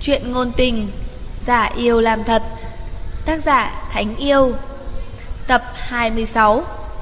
Chuyện ngôn tình, giả yêu làm thật. Tác giả Thánh Yêu. Tập 26.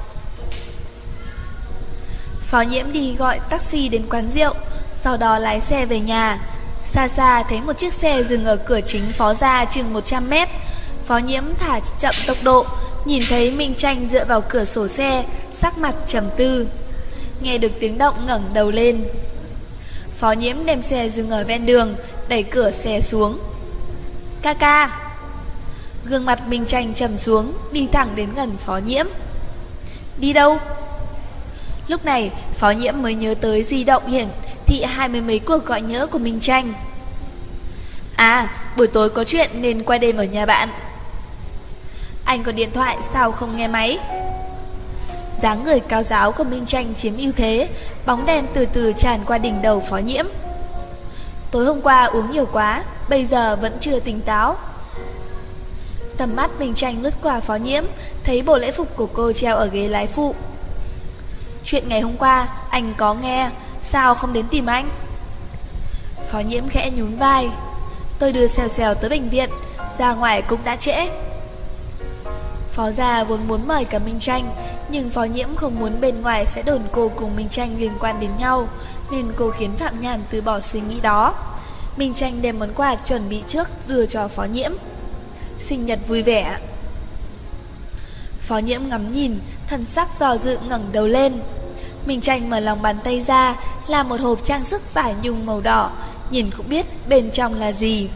Phó Nhiễm đi gọi taxi đến quán rượu, sau đó lái xe về nhà. Xa xa thấy một chiếc xe dừng ở cửa chính Phó gia chừng 100 mét. Phó Nhiễm thả chậm tốc độ, nhìn thấy Minh Tranh dựa vào cửa sổ xe, sắc mặt trầm tư. Nghe được tiếng động ngẩng đầu lên. Phó Nhiễm đem xe dừng ở ven đường, đẩy cửa xe xuống. Ca. Gương mặt Minh Tranh trầm xuống, đi thẳng đến gần Phó Nhiễm. Đi đâu? Lúc này Phó Nhiễm mới nhớ tới di động hiển thị 20 mấy cuộc gọi nhỡ của Minh Tranh. À, buổi tối có chuyện nên qua đêm ở nhà bạn. Anh có điện thoại sao không nghe máy? Dáng người cao ráo của Minh Tranh chiếm ưu thế, bóng đèn từ từ tràn qua đỉnh đầu Phó Nhiễm. Tối hôm qua uống nhiều quá, bây giờ vẫn chưa tỉnh táo. Tầm mắt Minh Tranh lướt qua Phó Nhiễm, thấy bộ lễ phục của cô treo ở ghế lái phụ. Chuyện ngày hôm qua anh có nghe, sao không đến tìm anh? Phó Nhiễm khẽ nhún vai. Tôi đưa Xèo tới bệnh viện, ra ngoài cũng đã trễ. Phó gia vốn muốn mời cả Minh Tranh, nhưng Phó Nhiễm không muốn bên ngoài sẽ đồn cô cùng Minh Tranh liên quan đến nhau, nên cô khiến Phạm Nhàn từ bỏ suy nghĩ đó. Minh Tranh đem món quà chuẩn bị trước đưa cho Phó Nhiễm. Sinh nhật vui vẻ. Phó Nhiễm ngắm nhìn, thần sắc do dự ngẩng đầu lên. Minh Tranh mở lòng bàn tay ra, là một hộp trang sức vải nhung màu đỏ, nhìn cũng biết bên trong là gì.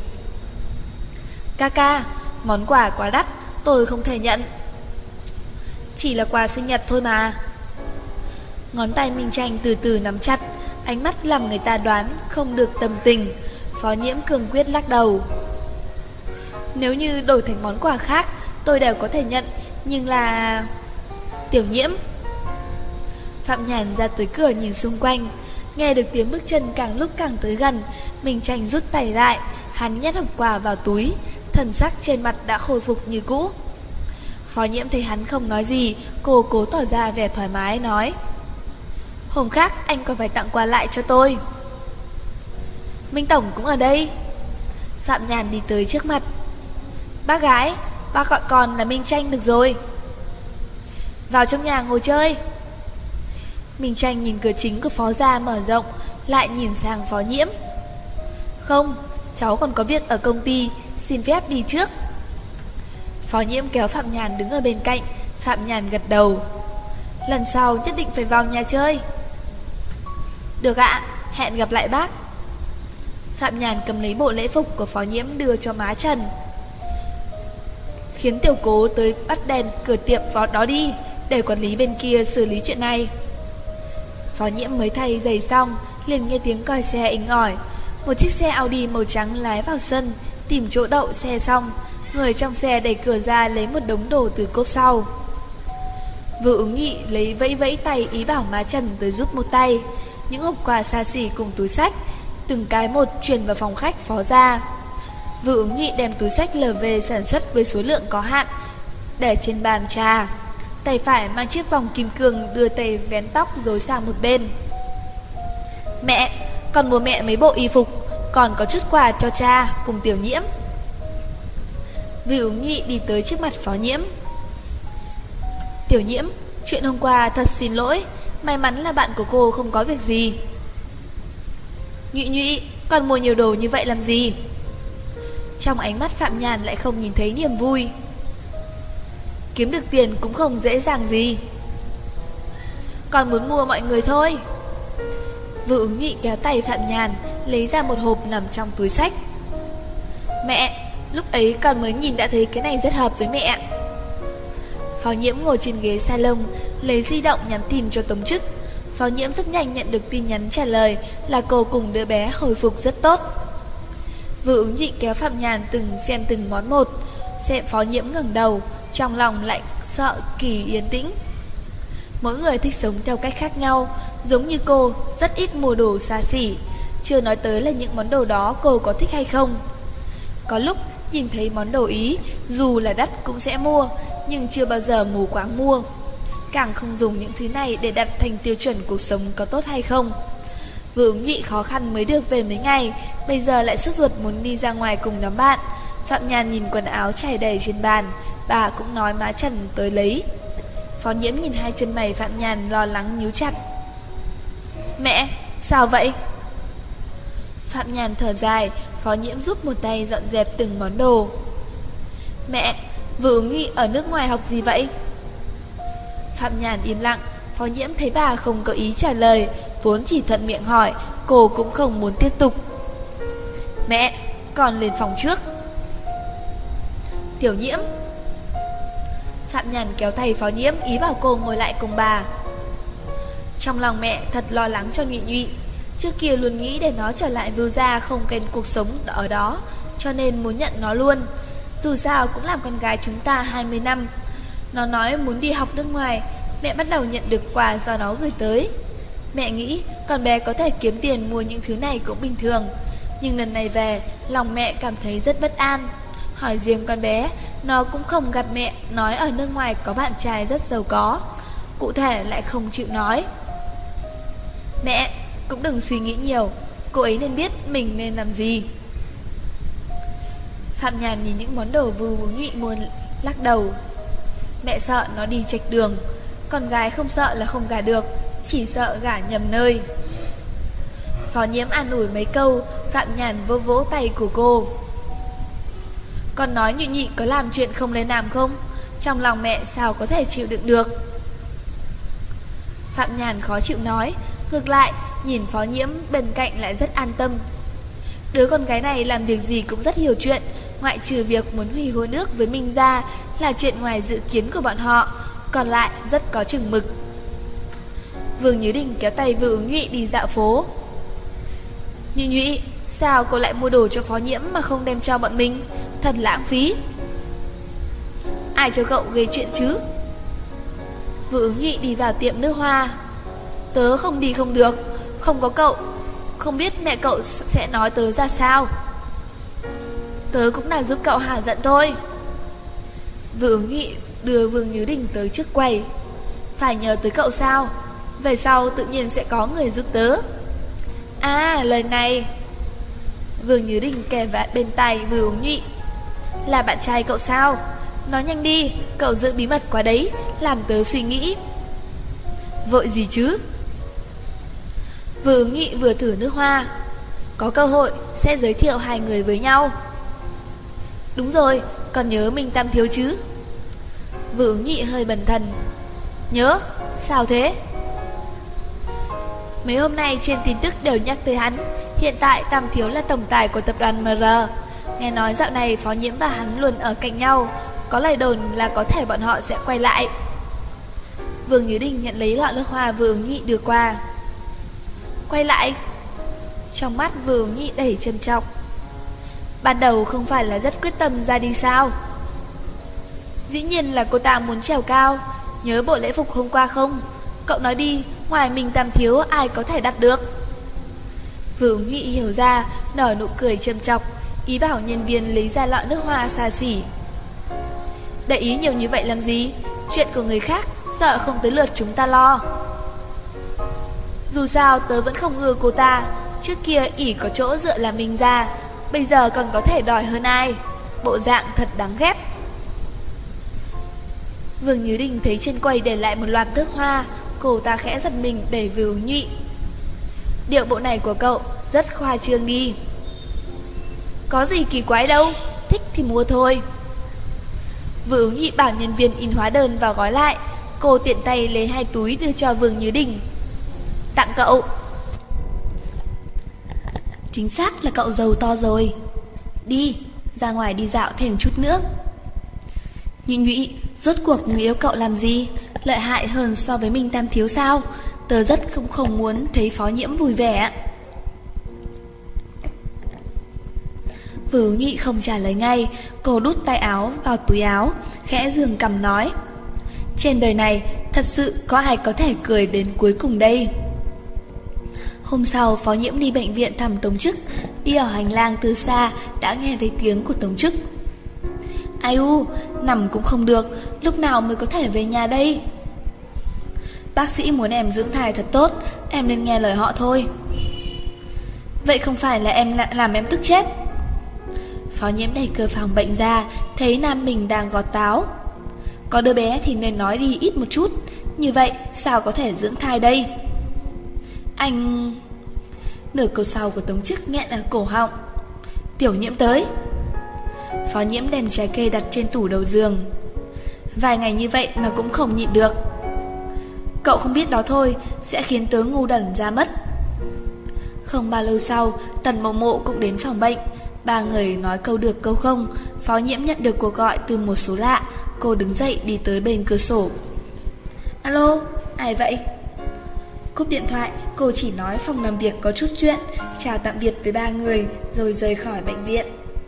Ca, món quà quá đắt, tôi không thể nhận. Chỉ là quà sinh nhật thôi mà. Ngón tay Minh Tranh từ từ nắm chặt, ánh mắt làm người ta đoán không được tâm tình. Phó Nhiễm cường quyết lắc đầu. Nếu như đổi thành món quà khác, tôi đều có thể nhận, nhưng là... Tiểu Nhiễm. Phạm Nhàn ra tới cửa nhìn xung quanh, nghe được tiếng bước chân càng lúc càng tới gần. Minh Tranh rút tay lại, hắn nhét hộp quà vào túi, thần sắc trên mặt đã khôi phục như cũ. Phó Nhiễm thấy hắn không nói gì, cô cố tỏ ra vẻ thoải mái nói: Hôm khác anh còn phải tặng quà lại cho tôi. Minh Tổng cũng ở đây. Phạm Nhàn đi tới trước mặt. Bác gái, bác gọi con là Minh Tranh được rồi. Vào trong nhà ngồi chơi. Minh Tranh nhìn cửa chính của Phó gia mở rộng, lại nhìn sang Phó Nhiễm. Không, cháu còn có việc ở công ty, xin phép đi trước. Phó Nhiễm kéo Phạm Nhàn đứng ở bên cạnh. Phạm Nhàn gật đầu. Lần sau nhất định phải vào nhà chơi. Được ạ, hẹn gặp lại bác. Phạm Nhàn cầm lấy bộ lễ phục của Phó Nhiễm đưa cho má Trần. Khiến Tiểu Cố tới bắt đèn cửa tiệm Phó đó đi, để quản lý bên kia xử lý chuyện này. Phó Nhiễm mới thay giày xong, liền nghe tiếng còi xe inh ỏi. Một chiếc xe Audi màu trắng lái vào sân, tìm chỗ đậu xe xong, người trong xe đẩy cửa ra lấy một đống đồ từ cốp sau. Vừa Ứng Nhị lấy vẫy tay ý bảo má Trần tới giúp một tay. Những hộp quà xa xỉ cùng túi sách từng cái một chuyển vào phòng khách Phó gia. Vừa Ứng Nhị đem túi sách LV sản xuất với số lượng có hạn để trên bàn trà. Tay phải mang chiếc vòng kim cương, đưa tay vén tóc rối sang một bên. Mẹ, con mua mẹ mấy bộ y phục, còn có chút quà cho cha cùng Tiểu Nhiễm. Vừa Ứng Nhị đi tới trước mặt Phó Nhiễm. Tiểu Nhiễm, chuyện hôm qua thật xin lỗi, may mắn là bạn của cô không có việc gì. Nhụy, con mua nhiều đồ như vậy làm gì? Trong ánh mắt Phạm Nhàn lại không nhìn thấy niềm vui. Kiếm được tiền cũng không dễ dàng gì. Con muốn mua mọi người thôi. Vừa Ứng Nhụy kéo tay Phạm Nhàn, lấy ra một hộp nằm trong túi sách. Mẹ, lúc ấy con mới nhìn đã thấy cái này rất hợp với mẹ. Phó Nhiễm ngồi trên ghế salon, lấy di động nhắn tin cho Tống Chức. Phó Nhiễm rất nhanh nhận được tin nhắn trả lời là cô cùng đứa bé hồi phục rất tốt. Vừa Ứng Nhụy kéo Phạm Nhàn xem từng món một. Xem Phó Nhiễm ngẩng đầu, trong lòng lại sợ Kỳ yên tĩnh. Mỗi người thích sống theo cách khác nhau. Giống như cô, rất ít mua đồ xa xỉ, chưa nói tới là những món đồ đó cô có thích hay không. Có lúc nhìn thấy món đồ ý, dù là đắt cũng sẽ mua, nhưng chưa bao giờ mù quáng mua. Càng không dùng những thứ này để đặt thành tiêu chuẩn cuộc sống có tốt hay không. Vừa ứng nhụy khó khăn mới được về mấy ngày, bây giờ lại sốt ruột muốn đi ra ngoài cùng nhóm bạn. Phạm Nhàn nhìn quần áo trải đầy trên bàn, bà cũng nói má Trần tới lấy. Phó Nhiễm nhìn hai chân mày Phạm Nhàn lo lắng nhíu chặt. Mẹ, sao vậy? Phạm Nhàn thở dài, Phó Nhiễm giúp một tay dọn dẹp từng món đồ. Mẹ, Vừa ứng nhụy ở nước ngoài học gì vậy? Phạm Nhàn im lặng, Phó Nhiễm thấy bà không có ý trả lời, vốn chỉ thuận miệng hỏi, cô cũng không muốn tiếp tục. Mẹ, con lên phòng trước. Tiểu Nhiễm. Phạm Nhàn kéo tay Phó Nhiễm, ý bảo cô ngồi lại cùng bà. Trong lòng mẹ thật lo lắng cho Nhụy Nhụy. Trước kia luôn nghĩ để nó trở lại Vưu gia không quen cuộc sống ở đó, cho nên muốn nhận nó luôn. Dù sao cũng làm con gái chúng ta 20 năm. Nó nói muốn đi học nước ngoài, mẹ bắt đầu nhận được quà do nó gửi tới. Mẹ nghĩ con bé có thể kiếm tiền mua những thứ này cũng bình thường. Nhưng lần này về, lòng mẹ cảm thấy rất bất an. Hỏi riêng con bé, nó cũng không gạt mẹ, nói ở nước ngoài có bạn trai rất giàu có. Cụ thể lại không chịu nói. Mẹ, cũng đừng suy nghĩ nhiều, cô ấy nên biết mình nên làm gì. Phạm Nhàn nhìn những món đồ Vừa ứng nhụy mua lắc đầu. Mẹ sợ nó đi chệch đường. Con gái không sợ là không gả được, chỉ sợ gả nhầm nơi. Phó Nhiễm an ủi mấy câu, Phạm Nhàn vỗ vỗ tay của cô. Con nói Nhụy Nhụy có làm chuyện không nên làm không? Trong lòng mẹ sao có thể chịu đựng được? Phạm Nhàn khó chịu nói. Ngược lại, nhìn Phó Nhiễm bên cạnh lại rất an tâm. Đứa con gái này làm việc gì cũng rất hiểu chuyện, ngoại trừ việc muốn hủy hôn ước với Minh gia là chuyện ngoài dự kiến của bọn họ, còn lại rất có chừng mực. Vương Như Đình kéo tay Vừa ứng nhụy đi dạo phố. Nhụy Nhụy, sao cô lại mua đồ cho Phó Nhiễm mà không đem cho bọn mình? Thật lãng phí. Ai cho cậu gây chuyện chứ? Vừa ứng nhụy đi vào tiệm nước hoa. Tớ không đi không được, không có cậu, không biết mẹ cậu sẽ nói tớ ra sao. Tớ cũng là giúp cậu hả giận thôi. Vừa ứng nhụy đưa Vương Như Đình tới trước quầy. Phải nhờ tới cậu sao? Về sau tự nhiên sẽ có người giúp tớ. À, lời này. Vương Như Đình kề vào bên tay Vừa ứng nhụy. Là bạn trai cậu sao? Nói nhanh đi, cậu giữ bí mật quá đấy, làm tớ suy nghĩ. Vội gì chứ? Vừa ứng nhụy vừa thử nước hoa. Có cơ hội sẽ giới thiệu hai người với nhau. Đúng rồi, còn nhớ Minh Tam Thiếu chứ? Vừa ứng nhụy hơi bần thần. Nhớ, sao thế? Mấy hôm nay trên tin tức đều nhắc tới hắn. Hiện tại Tam Thiếu là tổng tài của tập đoàn MR. Nghe nói dạo này Phó Nhiễm và hắn luôn ở cạnh nhau, có lời đồn là có thể bọn họ sẽ quay lại. Vương Như Đình nhận lấy lọ nước hoa Vừa ứng nhụy đưa qua. Quay lại? Trong mắt Vừa ứng nhụy đầy trầm trọng. Ban đầu không phải là rất quyết tâm ra đi sao? Dĩ nhiên là cô ta muốn trèo cao. Nhớ bộ lễ phục hôm qua không? Cậu nói đi, ngoài mình Tam Thiếu ai có thể đặt được? Vừa ứng nhụy hiểu ra, nở nụ cười trầm trọng, ý bảo nhân viên lấy ra lọ nước hoa xa xỉ. Để ý nhiều như vậy làm gì? Chuyện của người khác, sợ không tới lượt chúng ta lo. Dù sao tớ vẫn không ưa cô ta. Trước kia ỷ có chỗ dựa là mình ra, bây giờ còn có thể đòi hơn ai. Bộ dạng thật đáng ghét. Vương Như Đình thấy trên quầy để lại một loạt nước hoa, cô ta khẽ giật mình đẩy Vừa ứng nhụy. Điệu bộ này của cậu rất khoa trương đi. Có gì kỳ quái đâu, thích thì mua thôi. Vừa ứng nhụy bảo nhân viên in hóa đơn và gói lại. Cô tiện tay lấy 2 túi đưa cho Vương Như Đình. Tặng cậu. Chính xác là cậu giàu to rồi. Đi, ra ngoài đi dạo thêm chút nữa. Nhụy Nhụy, rốt cuộc người yêu cậu làm gì? Lợi hại hơn so với Minh Tam Thiếu sao? Tớ rất không muốn thấy Phó Nhiễm vui vẻ. Vừa ứng nhụy không trả lời ngay. Cô đút tay áo vào túi áo, khẽ giương cằm nói. Trên đời này thật sự có ai có thể cười đến cuối cùng đây? Hôm sau Phó Nhiễm đi bệnh viện thăm Tống Trức. Đi ở hành lang từ xa đã nghe thấy tiếng của Tống Trức. Ai u, nằm cũng không được, lúc nào mới có thể về nhà đây? Bác sĩ muốn em dưỡng thai thật tốt, em nên nghe lời họ thôi. Vậy không phải là làm em tức chết. Phó Nhiễm đẩy cửa phòng bệnh ra, thấy nam mình đang gọt táo. Có đứa bé thì nên nói đi ít một chút, như vậy sao có thể dưỡng thai đây? Anh... Nửa câu sau của Tống Chức nghẹn ở cổ họng. Tiểu Nhiễm tới. Phó Nhiễm đem trái cây đặt trên tủ đầu giường. Vài ngày như vậy mà cũng không nhịn được. Cậu không biết đó thôi, sẽ khiến tớ ngu đần ra mất. Không bao lâu sau, Tần Mộ Mộ cũng đến phòng bệnh. Ba người nói câu được câu không. Phó Nhiễm nhận được cuộc gọi từ một số lạ. Cô đứng dậy đi tới bên cửa sổ. Alo, ai vậy? Cúp điện thoại, cô chỉ nói phòng làm việc có chút chuyện, chào tạm biệt với ba người rồi rời khỏi bệnh viện.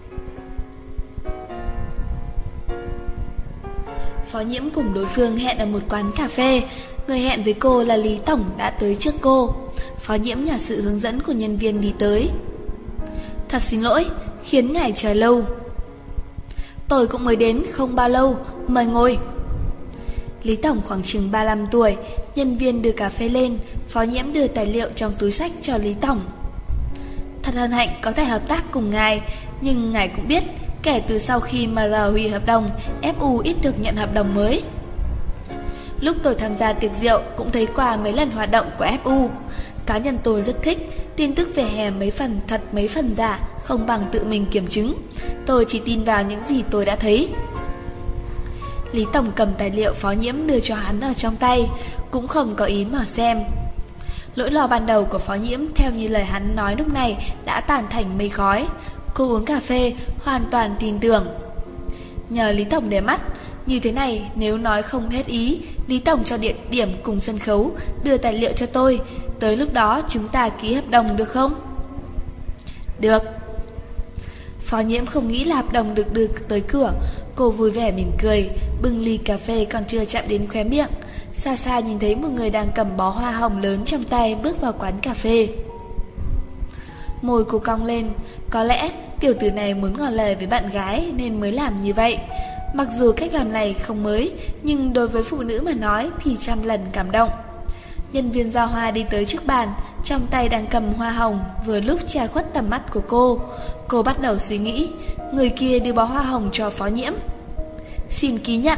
Phó Nhiễm cùng đối phương hẹn ở một quán cà phê. Người hẹn với cô là Lý Tổng đã tới trước cô. Phó Nhiễm nhờ sự hướng dẫn của nhân viên đi tới. Thật xin lỗi, khiến ngài chờ lâu. Tôi cũng mới đến không bao lâu, mời ngồi. Lý Tổng khoảng chừng 35 tuổi. Nhân viên đưa cà phê lên. Phó Nhiễm đưa tài liệu trong túi xách cho Lý Tổng. Thật hân hạnh có thể hợp tác cùng ngài, nhưng ngài cũng biết, kể từ sau khi MR hủy hợp đồng, FU ít được nhận hợp đồng mới. Lúc tôi tham gia tiệc rượu cũng thấy qua mấy lần hoạt động của FU. Cá nhân tôi rất thích. Tin tức về hè mấy phần thật mấy phần giả, không bằng tự mình kiểm chứng. Tôi chỉ tin vào những gì tôi đã thấy. Lý Tổng cầm tài liệu Phó Nhiễm đưa cho hắn ở trong tay, cũng không có ý mở xem. Nỗi lo ban đầu của Phó Nhiễm theo như lời hắn nói lúc này đã tàn thành mây khói. Cô uống cà phê, hoàn toàn tin tưởng. Nhờ Lý Tổng để mắt, như thế này nếu nói không hết ý, Lý Tổng cho địa điểm cùng sân khấu, đưa tài liệu cho tôi. Tới lúc đó chúng ta ký hợp đồng được không? Được. Phó Nhiễm không nghĩ là hợp đồng được đưa tới cửa. Cô vui vẻ mỉm cười, bưng ly cà phê còn chưa chạm đến khóe miệng. Xa xa nhìn thấy một người đang cầm bó hoa hồng lớn trong tay bước vào quán cà phê. Môi cô cong lên. Có lẽ tiểu tử này muốn ngỏ lời với bạn gái nên mới làm như vậy. Mặc dù cách làm này không mới, nhưng đối với phụ nữ mà nói thì trăm lần cảm động. Nhân viên giao hoa đi tới trước bàn, trong tay đang cầm hoa hồng, vừa lúc che khuất tầm mắt của cô. Cô bắt đầu suy nghĩ. Người kia đưa bó hoa hồng cho Phó Nhiễm. Xin ký nhận.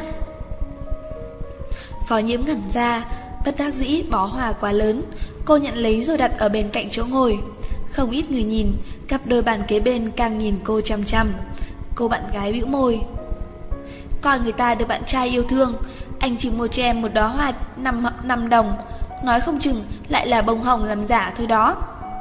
Phó Nhiễm ngẩn ra, bất đắc dĩ bó hoa quá lớn. Cô nhận lấy rồi đặt ở bên cạnh chỗ ngồi. Không ít người nhìn, cặp đôi bàn kế bên càng nhìn cô chăm chăm. Cô bạn gái bĩu môi. Coi người ta được bạn trai yêu thương, anh chỉ mua cho em một đóa hoa 5 đồng, nói không chừng lại là bông hồng làm giả thôi đó.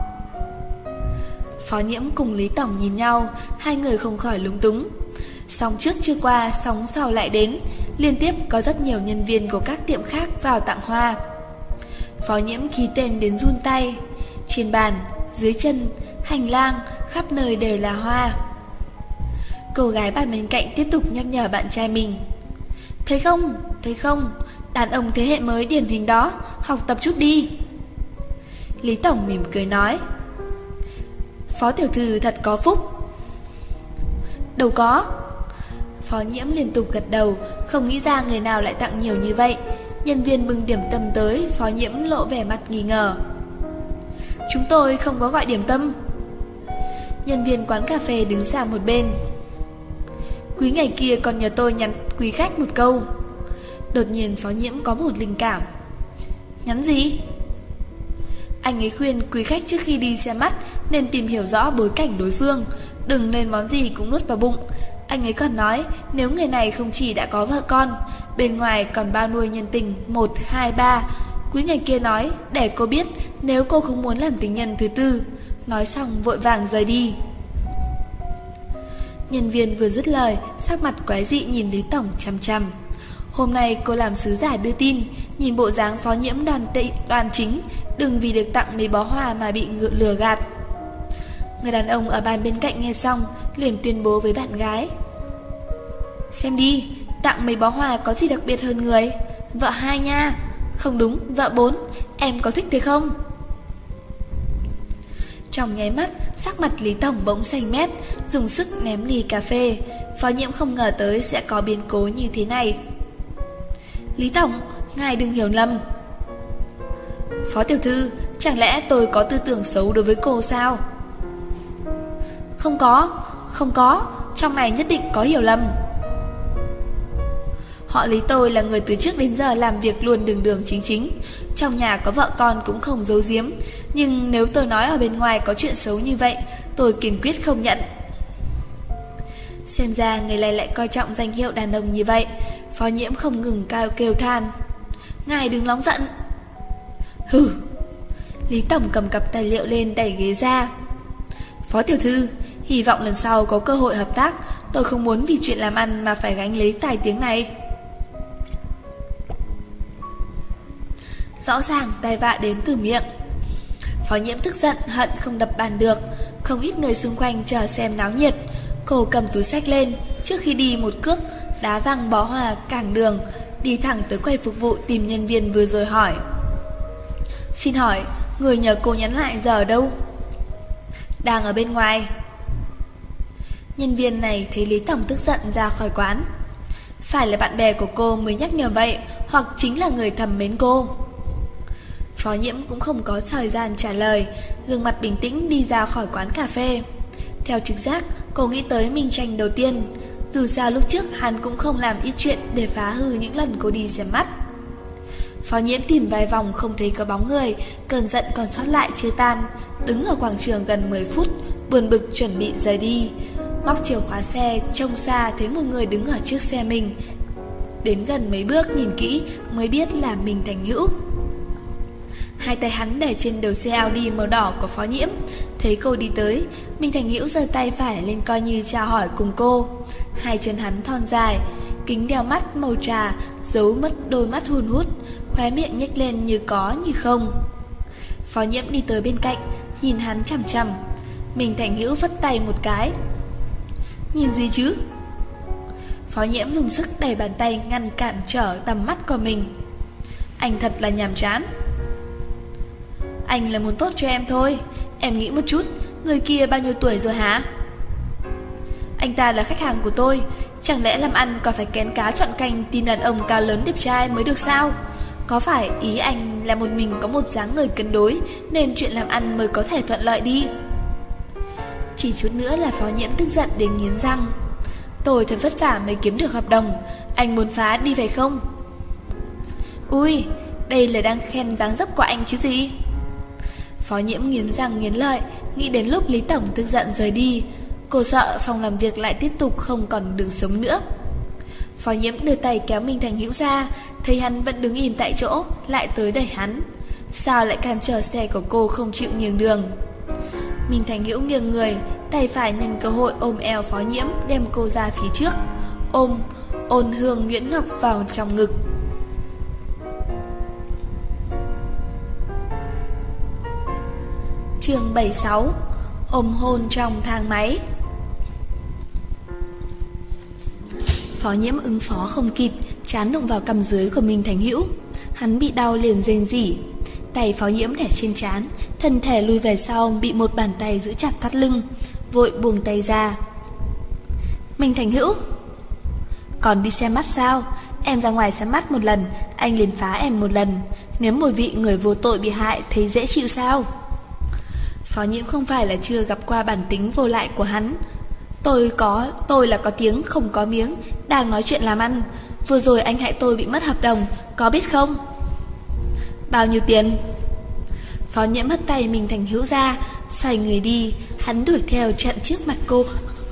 Phó Nhiễm cùng Lý Tổng nhìn nhau, hai người không khỏi lúng túng. Sóng trước chưa qua, sóng sau lại đến. Liên tiếp có rất nhiều nhân viên của các tiệm khác vào tặng hoa. Phó Nhiễm ký tên đến run tay. Trên bàn, dưới chân, hành lang, khắp nơi đều là hoa. Cô gái bàn bên cạnh tiếp tục nhắc nhở bạn trai mình. Thấy không, đàn ông thế hệ mới điển hình đó, học tập chút đi. Lý Tổng mỉm cười nói. Phó tiểu thư thật có phúc. Đâu có. Phó Nhiễm liên tục gật đầu, không nghĩ ra người nào lại tặng nhiều như vậy. Nhân viên bưng điểm tâm tới, Phó Nhiễm lộ vẻ mặt nghi ngờ. Chúng tôi không có gọi điểm tâm. Nhân viên quán cà phê đứng sang một bên. Quý ngày kia còn nhờ tôi nhắn quý khách một câu. Đột nhiên Phó Nhiễm có một linh cảm. Nhắn gì? Anh ấy khuyên quý khách trước khi đi xem mắt nên tìm hiểu rõ bối cảnh đối phương, đừng nên món gì cũng nuốt vào bụng. Anh ấy còn nói nếu người này không chỉ đã có vợ con, bên ngoài còn bao nuôi nhân tình 1, 2, 3. Quý ngày kia nói để cô biết nếu cô không muốn làm tình nhân thứ tư. Nói xong vội vàng rời đi. Nhân viên vừa dứt lời, sắc mặt quái dị nhìn Lý Tổng chằm chằm. Hôm nay cô làm sứ giả đưa tin, nhìn bộ dáng Phó Nhiễm đoan chính, đừng vì được tặng mấy bó hoa mà bị lừa gạt. Người đàn ông ở bàn bên cạnh nghe xong, liền tuyên bố với bạn gái. Xem đi, tặng mấy bó hoa có gì đặc biệt hơn người? Vợ 2 nha. Không đúng, vợ 4. Em có thích thế không? Trong nháy mắt, sắc mặt Lý Tổng bỗng xanh mét, dùng sức ném ly cà phê. Phó Nhiễm không ngờ tới sẽ có biến cố như thế này. Lý Tổng, ngài đừng hiểu lầm. Phó tiểu thư, chẳng lẽ tôi có tư tưởng xấu đối với cô sao? Không có, trong này nhất định có hiểu lầm. Họ Lý tôi là người từ trước đến giờ làm việc luôn đường đường chính chính, trong nhà có vợ con cũng không giấu giếm. Nhưng nếu tôi nói ở bên ngoài có chuyện xấu như vậy, tôi kiên quyết không nhận. Xem ra người này lại coi trọng danh hiệu đàn ông như vậy. Phó Nhiễm không ngừng kêu than. Ngài đừng nóng giận. Hừ. Lý Tổng cầm cặp tài liệu lên đẩy ghế ra. Phó tiểu thư, hy vọng lần sau có cơ hội hợp tác. Tôi không muốn vì chuyện làm ăn mà phải gánh lấy tài tiếng này. Rõ ràng tai vạ đến từ miệng. Phó Nhiễm tức giận hận không đập bàn được. Không ít người xung quanh chờ xem náo nhiệt. Cô cầm túi xách lên, trước khi đi một cước đá văng bó hoa cản đường, đi thẳng tới quầy phục vụ tìm nhân viên vừa rồi hỏi. Xin hỏi, người nhờ cô nhắn lại giờ ở đâu? Đang ở bên ngoài. Nhân viên này thấy Lý Tổng tức giận ra khỏi quán. Phải là bạn bè của cô mới nhắc nhở vậy, hoặc chính là người thầm mến cô. Phó Nhiễm cũng không có thời gian trả lời, gương mặt bình tĩnh đi ra khỏi quán cà phê. Theo trực giác, cô nghĩ tới Minh Tranh đầu tiên. Dù sao lúc trước hắn cũng không làm ít chuyện để phá hư những lần cô đi xem mắt. Phó Nhiễm tìm vài vòng không thấy có bóng người, cơn giận còn sót lại chưa tan, đứng ở quảng trường gần 10 phút, buồn bực chuẩn bị rời đi. Móc chìa khóa xe, trông xa thấy một người đứng ở trước xe mình. Đến gần mấy bước nhìn kỹ mới biết là Minh Thành Hữu. Hai tay hắn để trên đầu xe Audi màu đỏ của Phó Nhiễm. Thấy cô đi tới, Minh Thành Hữu giơ tay phải lên coi như chào hỏi cùng cô. Hai chân hắn thon dài, kính đeo mắt màu trà giấu mất đôi mắt hun hút, khóe miệng nhếch lên như có như không. Phó Nhiễm đi tới bên cạnh, nhìn hắn chằm chằm. Minh Thành Hữu vất tay một cái. Nhìn gì chứ? Phó Nhiễm dùng sức đẩy bàn tay ngăn cản trở tầm mắt của mình. Anh thật là nhàm chán. Anh là muốn tốt cho em thôi. Em nghĩ một chút, người kia bao nhiêu tuổi rồi hả? Anh ta là khách hàng của tôi. Chẳng lẽ làm ăn còn phải kén cá chọn canh tìm đàn ông cao lớn đẹp trai mới được sao? Có phải ý anh là một mình có một dáng người cân đối nên chuyện làm ăn mới có thể thuận lợi đi? Chỉ chút nữa là Phó Nhiễm tức giận đến nghiến răng. Tôi thật vất vả mới kiếm được hợp đồng, anh muốn phá đi phải không? Ui, đây là đang khen dáng dấp của anh chứ gì? Phó Nhiễm nghiến răng nghiến lợi, nghĩ đến lúc Lý Tổng tức giận rời đi. Cô sợ phòng làm việc lại tiếp tục không còn đường sống nữa. Phó Nhiễm đưa tay kéo Minh Thành Hữu ra, thấy hắn vẫn đứng im tại chỗ, lại tới đẩy hắn. Sao lại cản trở xe của cô không chịu nhường đường? Minh Thành Hữu nghiêng người, tay phải nhân cơ hội ôm eo Phó Nhiễm, đem cô ra phía trước, ôn hương nhuyễn ngọc vào trong ngực. Chương 76: Ôm hôn trong thang máy. Phó Nhiễm ứng phó không kịp, trán đụng vào cằm dưới của Minh Thành Hữu. Hắn bị đau liền rên rỉ. Tay Phó Nhiễm để trên trán, thân thể lùi về sau, bị một bàn tay giữ chặt thắt lưng, vội buông tay ra. Minh Thành Hữu, còn đi xem mắt sao? Em ra ngoài xem mắt một lần, anh liền phá em một lần. Nếu mùi vị người vô tội bị hại thấy dễ chịu sao? Phó Nhiễm không phải là chưa gặp qua bản tính vô lại của hắn. Tôi là có tiếng không có miếng, đang nói chuyện làm ăn. Vừa rồi anh hại tôi bị mất hợp đồng, có biết không? Bao nhiêu tiền? Phó Nhiễm hất tay Minh Thành Hữu ra, xoay người đi. Hắn đuổi theo chặn trước mặt cô.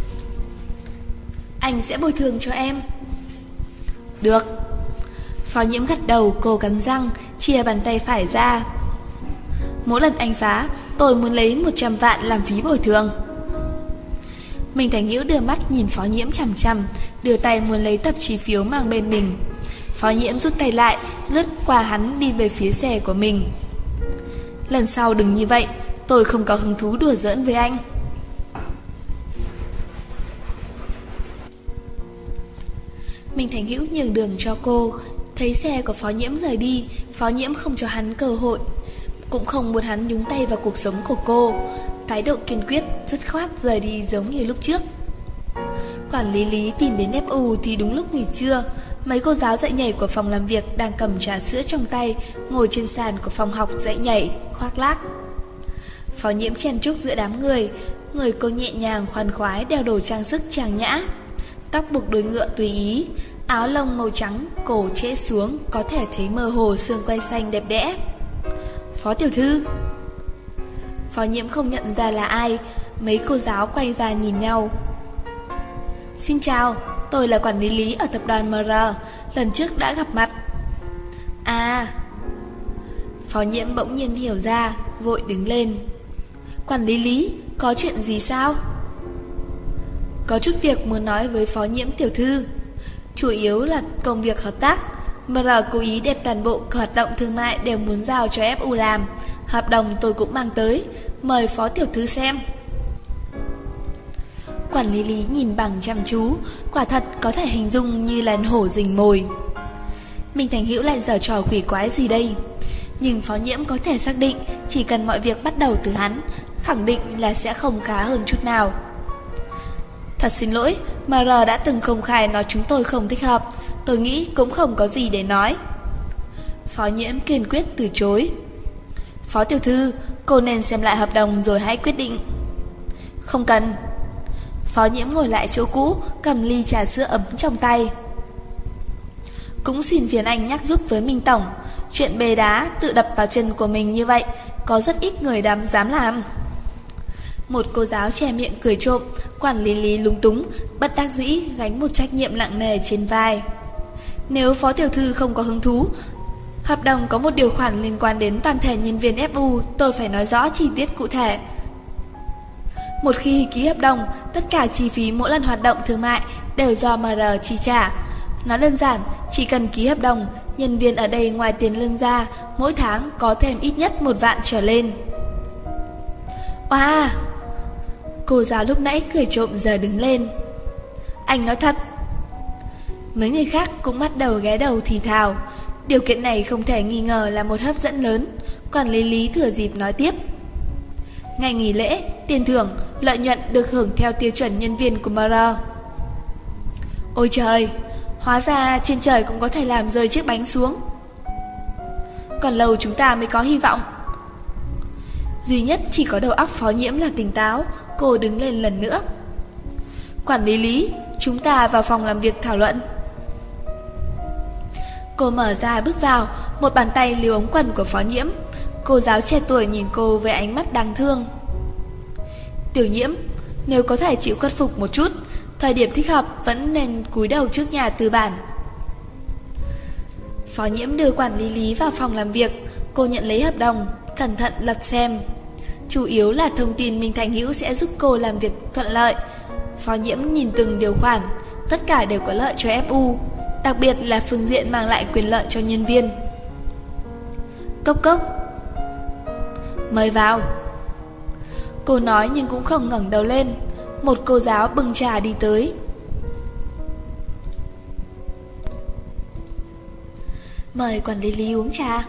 Anh sẽ bồi thường cho em. Được. Phó Nhiễm gật đầu, cô cắn răng, chia bàn tay phải ra. Mỗi lần anh phá, tôi muốn lấy 100 vạn làm phí bồi thường. Minh Thành Hữu đưa mắt nhìn Phó Nhiễm chằm chằm, đưa tay muốn lấy tập chi phiếu mang bên mình. Phó Nhiễm rút tay lại, lướt qua hắn đi về phía xe của mình. Lần sau đừng như vậy, tôi không có hứng thú đùa giỡn với anh. Minh Thành Hữu nhường đường cho cô. Thấy xe của Phó Nhiễm rời đi, Phó Nhiễm không cho hắn cơ hội, cũng không muốn hắn nhúng tay vào cuộc sống của cô. Thái độ kiên quyết, dứt khoát rời đi giống như lúc trước. Quản lý Lý tìm đến FU thì đúng lúc nghỉ trưa. Mấy cô giáo dạy nhảy của phòng làm việc đang cầm trà sữa trong tay, ngồi trên sàn của phòng học dạy nhảy, khoác lác. Phó Nhiễm chen chúc giữa đám người, Người cô nhẹ nhàng khoan khoái đeo đồ trang sức trang nhã, tóc buộc đuôi ngựa tùy ý, áo lông màu trắng, cổ trễ xuống, có thể thấy mơ hồ xương quai xanh đẹp đẽ. Phó tiểu thư. Phó Nhiễm không nhận ra là ai, mấy cô giáo quay ra nhìn nhau. Xin chào, tôi là quản lý Lý ở tập đoàn MR, lần trước đã gặp mặt. À. Phó Nhiễm bỗng nhiên hiểu ra, vội đứng lên. Quản lý Lý, có chuyện gì sao? Có chút việc muốn nói với Phó Nhiễm tiểu thư. Chủ yếu là công việc hợp tác. MR cố ý đem toàn bộ hoạt động thương mại đều muốn giao cho FU làm. Hợp đồng tôi cũng mang tới, mời Phó tiểu thư xem. Quản lý Lý nhìn bằng chăm chú, quả thật có thể hình dung như là hổ rình mồi. Minh Thành Hữu lại giở trò quỷ quái gì đây? Nhưng Phó Nhiễm có thể xác định chỉ cần mọi việc bắt đầu từ hắn, khẳng định là sẽ không khá hơn chút nào. Thật xin lỗi, MR đã từng công khai nói chúng tôi không thích hợp. Tôi nghĩ cũng không có gì để nói. Phó Nhiễm kiên quyết từ chối. Phó tiểu thư, cô nên xem lại hợp đồng rồi hãy quyết định. Không cần. Phó Nhiễm ngồi lại chỗ cũ, cầm ly trà sữa ấm trong tay. Cũng xin phiền anh nhắc giúp với Minh Tổng, chuyện bê đá tự đập vào chân của mình như vậy có rất ít người dám làm. Một cô giáo che miệng cười trộm. Quản lý Lý lúng túng, bất đắc dĩ gánh một trách nhiệm nặng nề trên vai. Nếu Phó tiểu thư không có hứng thú, hợp đồng có một điều khoản liên quan đến toàn thể nhân viên FU, tôi phải nói rõ chi tiết cụ thể. Một khi ký hợp đồng, tất cả chi phí mỗi lần hoạt động thương mại đều do MR chi trả. Nói đơn giản, chỉ cần ký hợp đồng, nhân viên ở đây ngoài tiền lương ra, mỗi tháng có thêm ít nhất 1 vạn trở lên. Wow! Cô giáo lúc nãy cười trộm giờ đứng lên. Anh nói thật. Mấy người khác cũng bắt đầu ghé đầu thì thào. Điều kiện này không thể nghi ngờ là một hấp dẫn lớn. Quản lý Lý thừa dịp nói tiếp. Ngày nghỉ lễ, tiền thưởng, lợi nhuận được hưởng theo tiêu chuẩn nhân viên của MR. Ôi trời, hóa ra trên trời cũng có thể làm rơi chiếc bánh xuống. Còn lâu chúng ta mới có hy vọng. Duy nhất chỉ có đầu óc Phó Nhiễm là tỉnh táo. Cô đứng lên lần nữa. Quản lý Lý, chúng ta vào phòng làm việc thảo luận. Cô mở ra bước vào, một bàn tay líu ống quần của Phó Nhiễm. Cô giáo trẻ tuổi nhìn cô với ánh mắt đáng thương. Tiểu Nhiễm, nếu có thể chịu khuất phục một chút, thời điểm thích hợp vẫn nên cúi đầu trước nhà tư bản. Phó Nhiễm đưa quản lý Lý vào phòng làm việc. Cô nhận lấy hợp đồng, cẩn thận lật xem. Chủ yếu là thông tin Minh Thành Hữu sẽ giúp cô làm việc thuận lợi. Phó Nhiễm nhìn từng điều khoản, tất cả đều có lợi cho FU, đặc biệt là phương diện mang lại quyền lợi cho nhân viên. Cốc cốc. Mời vào. Cô nói nhưng cũng không ngẩng đầu lên. Một cô giáo bưng trà đi tới. Mời quản lý Lý uống trà.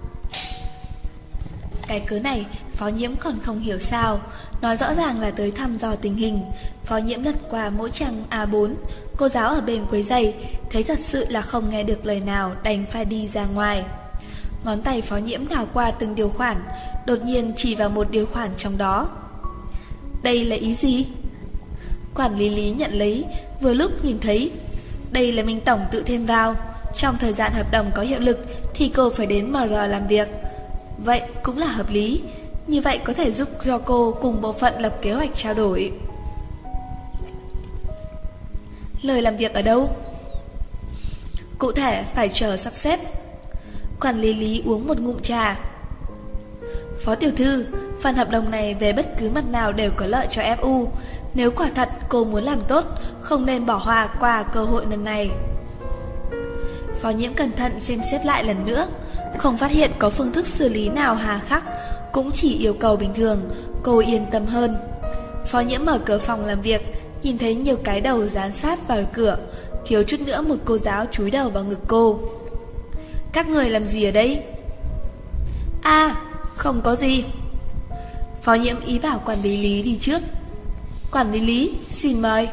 Cái cớ này Phó Nhiễm còn không hiểu sao. Nói rõ ràng là tới thăm dò tình hình. Phó Nhiễm lật qua mỗi trang A4. Cô giáo ở bên quấy giày, thấy thật sự là không nghe được lời nào, đành phải đi ra ngoài. Ngón tay Phó Nhiễm đảo qua từng điều khoản, đột nhiên chỉ vào một điều khoản trong đó. Đây là ý gì? Quản lý Lý nhận lấy, vừa lúc nhìn thấy. Đây là Minh Tổng tự thêm vào. Trong thời gian hợp đồng có hiệu lực thì cô phải đến MR làm việc. Vậy cũng là hợp lý. Như vậy có thể giúp cho cô cùng bộ phận lập kế hoạch trao đổi. Lời làm việc ở đâu? Cụ thể phải chờ sắp xếp. Quản lý Lý uống một ngụm trà. Phó tiểu thư, phần hợp đồng này về bất cứ mặt nào đều có lợi cho FU. Nếu quả thật cô muốn làm tốt, không nên bỏ qua cơ hội lần này. Phó Nhiễm cẩn thận xem xét lại lần nữa, không phát hiện có phương thức xử lý nào hà khắc, cũng chỉ yêu cầu bình thường. Cô yên tâm hơn. Phó Nhiễm mở cửa phòng làm việc, nhìn thấy nhiều cái đầu dán sát vào cửa, thiếu chút nữa một cô giáo chúi đầu vào ngực cô. Các người làm gì ở đây? À, không có gì. Phó Nhiễm ý bảo quản lý Lý đi trước. Quản lý Lý, xin mời.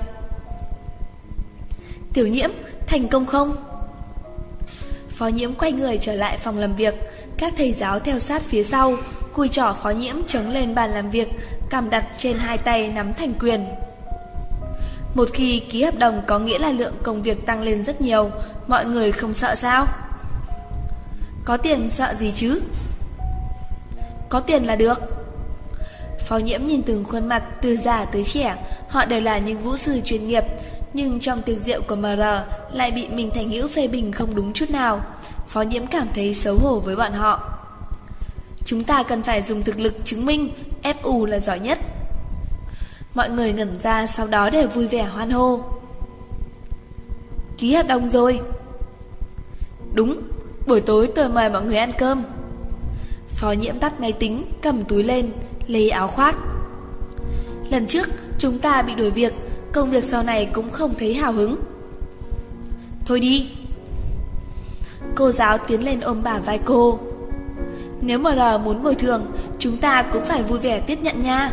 Tiểu Nhiễm, thành công không? Phó Nhiễm quay người trở lại phòng làm việc. Các thầy giáo theo sát phía sau. cùi trỏ Phó Nhiễm chống lên bàn làm việc, cằm đặt trên hai tay nắm thành quyền. Một khi ký hợp đồng có nghĩa là lượng công việc tăng lên rất nhiều, mọi người không sợ sao? Có tiền sợ gì chứ? Có tiền là được. Phó Nhiễm nhìn từng khuôn mặt từ già tới trẻ, họ đều là những vũ sư chuyên nghiệp, nhưng trong tiệc rượu của MR lại bị Minh Thành Hữu phê bình không đúng chút nào. Phó Nhiễm cảm thấy xấu hổ với bọn họ. Chúng ta cần phải dùng thực lực chứng minh FU là giỏi nhất. Mọi người ngẩn ra, sau đó đều vui vẻ hoan hô. Ký hợp đồng rồi. Đúng, buổi tối tôi mời mọi người ăn cơm. Phó Nhiễm tắt máy tính, cầm túi lên, lấy áo khoác. Lần trước chúng ta bị đuổi việc, công việc sau này cũng không thấy hào hứng. Thôi đi. Cô giáo tiến lên ôm bả vai cô. Nếu MR muốn bồi thường, chúng ta cũng phải vui vẻ tiếp nhận nha.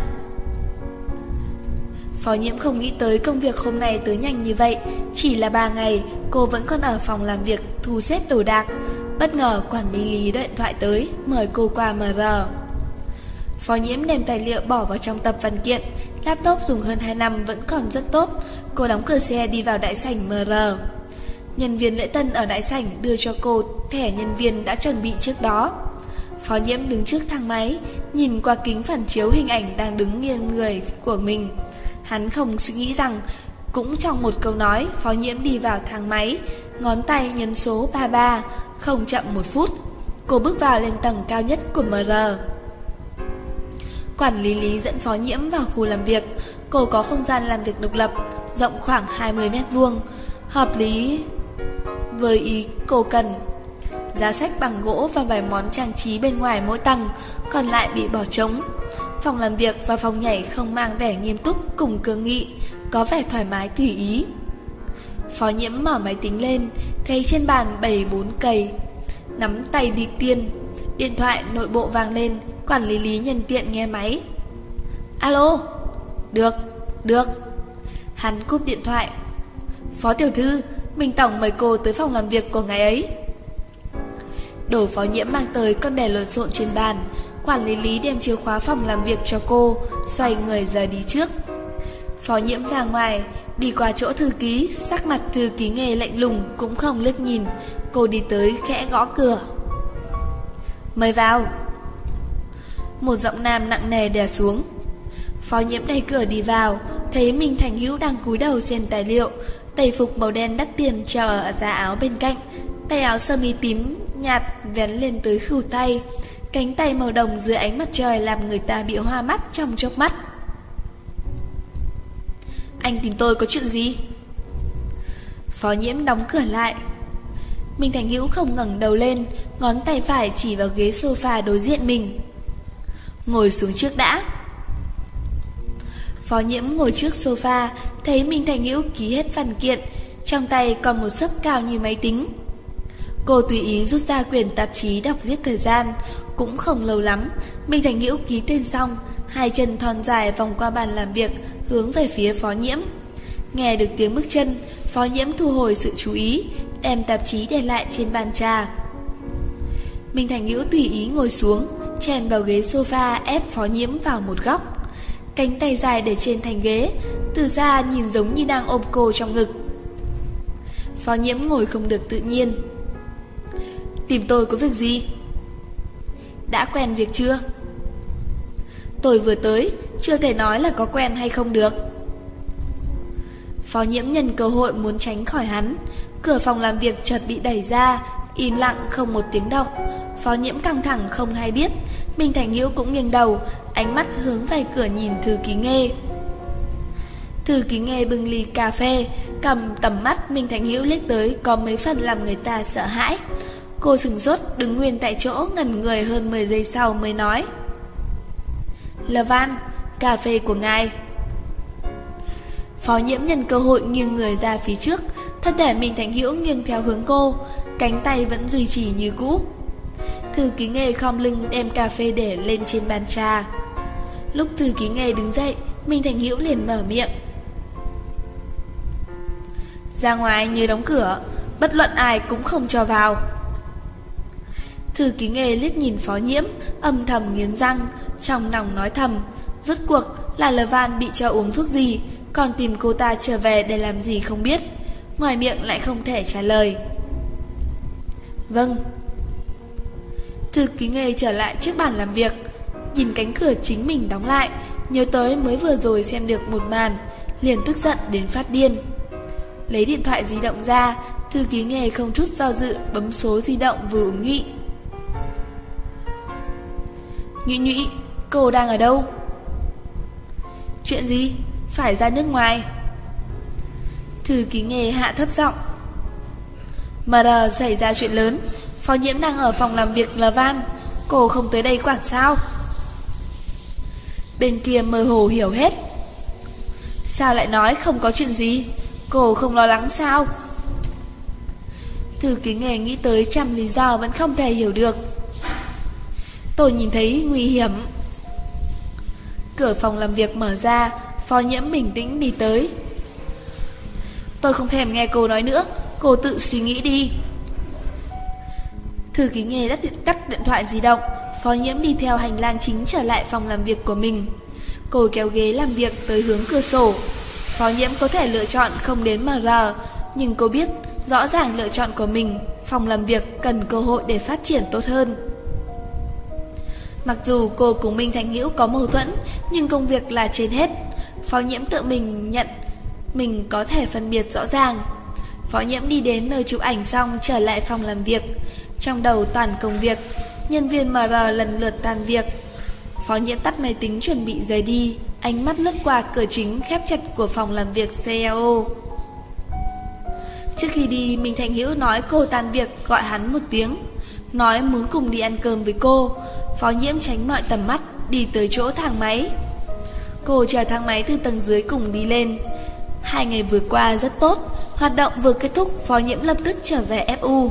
Phó Nhiễm không nghĩ tới công việc hôm nay tới nhanh như vậy. Chỉ là 3 ngày, cô vẫn còn ở phòng làm việc thu xếp đồ đạc. Bất ngờ quản lý Lý điện thoại tới, mời cô qua MR. Phó Nhiễm đem tài liệu bỏ vào trong tập văn kiện. Laptop dùng hơn 2 năm vẫn còn rất tốt. Cô đóng cửa xe đi vào đại sảnh MR. Nhân viên lễ tân ở đại sảnh đưa cho cô thẻ nhân viên đã chuẩn bị trước đó. Phó Nhiễm đứng trước thang máy, nhìn qua kính phản chiếu hình ảnh đang đứng nghiêng người của mình. Hắn không suy nghĩ rằng, cũng trong một câu nói, Phó Nhiễm đi vào thang máy, ngón tay nhấn số 33, không chậm 1 phút. Cô bước vào lên tầng cao nhất của MR. Quản lý Lý dẫn Phó Nhiễm vào khu làm việc. Cô có không gian làm việc độc lập, rộng khoảng 20 mét vuông, hợp lý với ý cô cần. Giá sách bằng gỗ và vài món trang trí bên ngoài mỗi tầng, còn lại bị bỏ trống. Phòng làm việc và phòng nhảy không mang vẻ nghiêm túc cùng cương nghị, có vẻ thoải mái tùy ý. Phó Nhiễm mở máy tính lên, thấy trên bàn bày 4 cây, nắm tay đi tiên. Điện thoại nội bộ vang lên, quản lý Lý nhân tiện nghe máy. Alo. Được. Hắn cúp điện thoại. Phó tiểu thư, Minh tổng mời cô tới phòng làm việc của ngài ấy. Đồ Phó Nhiễm mang tới còn để lộn xộn trên bàn. Quản lý Lý đem chìa khóa phòng làm việc cho cô, xoay người rời đi trước. Phó Nhiễm ra ngoài, đi qua chỗ thư ký, sắc mặt thư ký nghề lạnh lùng, cũng không liếc nhìn. Cô đi tới khẽ gõ cửa. Mời vào. Một giọng nam nặng nề đè xuống. Phó Nhiễm đẩy cửa đi vào, thấy Minh Thành Hữu đang cúi đầu xem tài liệu. Tây phục màu đen đắt tiền treo ở giá áo bên cạnh, tay áo sơ mi tím nhạt vén lên tới khuỷu tay. Cánh tay màu đồng dưới ánh mặt trời làm người ta bị hoa mắt trong chớp mắt. Anh tìm tôi có chuyện gì? Phó Nhiễm đóng cửa lại. Minh Thành Hữu không ngẩng đầu lên, ngón tay phải chỉ vào ghế sofa đối diện mình. Ngồi xuống trước đã. Phó Nhiễm ngồi trước sofa, thấy Minh Thành Hữu ký hết văn kiện, trong tay còn một xấp cao như máy tính. Cô tùy ý rút ra quyển tạp chí đọc giết thời gian. Cũng không lâu lắm, Minh Thành Hữu ký tên xong, hai chân thon dài vòng qua bàn làm việc, hướng về phía Phó Nhiễm. Nghe được tiếng bước chân, Phó Nhiễm thu hồi sự chú ý, đem tạp chí để lại trên bàn trà. Minh Thành Hữu tùy ý ngồi xuống, chèn vào ghế sofa ép Phó Nhiễm vào một góc. Cánh tay dài để trên thành ghế, từ xa nhìn giống như đang ôm cô trong ngực. Phó Nhiễm ngồi không được tự nhiên. Tìm tôi có việc gì? Đã quen việc chưa? Tôi vừa tới, chưa thể nói là có quen hay không được. Phó Nhiễm nhân cơ hội muốn tránh khỏi hắn. Cửa phòng làm việc chợt bị đẩy ra, im lặng không một tiếng động. Phó Nhiễm căng thẳng không hay biết. Minh Thành Hữu cũng nghiêng đầu, ánh mắt hướng về cửa nhìn thư ký Nghê. Thư ký Nghê bưng ly cà phê, cầm tầm mắt Minh Thành Hữu liếc tới có mấy phần làm người ta sợ hãi. Cô sửng sốt đứng nguyên tại chỗ, ngẩn người hơn 10 giây sau mới nói. Lavan, cà phê của ngài. Phó Nhiễm nhân cơ hội nghiêng người ra phía trước, thân thể Minh Thành Hữu nghiêng theo hướng cô, cánh tay vẫn duy trì như cũ. Thư ký Nghê khom lưng đem cà phê để lên trên bàn trà. Lúc thư ký Nghê đứng dậy, Minh Thành Hữu liền mở miệng. Ra ngoài nhớ đóng cửa, bất luận ai cũng không cho vào. Thư ký nghề liếc nhìn Phó Nhiễm, âm thầm nghiến răng, trong lòng nói thầm, rốt cuộc là Lvan bị cho uống thuốc gì, còn tìm cô ta trở về để làm gì không biết. Ngoài miệng lại không thể trả lời. Vâng. Thư ký nghề trở lại trước bàn làm việc, nhìn cánh cửa chính mình đóng lại, nhớ tới mới vừa rồi xem được một màn, liền tức giận đến phát điên. Lấy điện thoại di động ra, thư ký nghề không chút do dự bấm số di động vừa ứng Nhụy. Nhụy, cô đang ở đâu? Chuyện gì? Phải ra nước ngoài. Thư ký nghề hạ thấp giọng. Xảy ra chuyện lớn, Phó Nhiễm đang ở phòng làm việc Lvan, cô không tới đây quản sao? Bên kia mơ hồ hiểu hết. Sao lại nói không có chuyện gì? Cô không lo lắng sao? Thư ký nghề nghĩ tới trăm lý do vẫn không thể hiểu được. Tôi nhìn thấy nguy hiểm. Cửa phòng làm việc mở ra, Phó Nhiễm bình tĩnh đi tới. Tôi không thèm nghe cô nói nữa, cô tự suy nghĩ đi. Thư ký nghề cắt điện thoại di động. Phó Nhiễm đi theo hành lang chính trở lại phòng làm việc của mình. Cô kéo ghế làm việc tới hướng cửa sổ. Phó Nhiễm có thể lựa chọn không đến MR, nhưng cô biết rõ ràng lựa chọn của mình, phòng làm việc cần cơ hội để phát triển tốt hơn. Mặc dù cô cùng Minh Thành Hữu có mâu thuẫn, nhưng công việc là trên hết. Phó Nhiễm tự mình nhận mình có thể phân biệt rõ ràng. Phó Nhiễm đi đến nơi chụp ảnh xong trở lại phòng làm việc. Trong đầu toàn công việc, nhân viên MR lần lượt tan việc. Phó Nhiễm tắt máy tính chuẩn bị rời đi, ánh mắt lướt qua cửa chính khép chặt của phòng làm việc CEO. Trước khi đi, Minh Thành Hữu nói cô tan việc gọi hắn một tiếng, nói muốn cùng đi ăn cơm với cô. Phó Nhiễm tránh mọi tầm mắt, đi tới chỗ thang máy. Cô chờ thang máy từ tầng dưới cùng đi lên. 2 ngày vừa qua rất tốt, hoạt động vừa kết thúc, Phó Nhiễm lập tức trở về FU.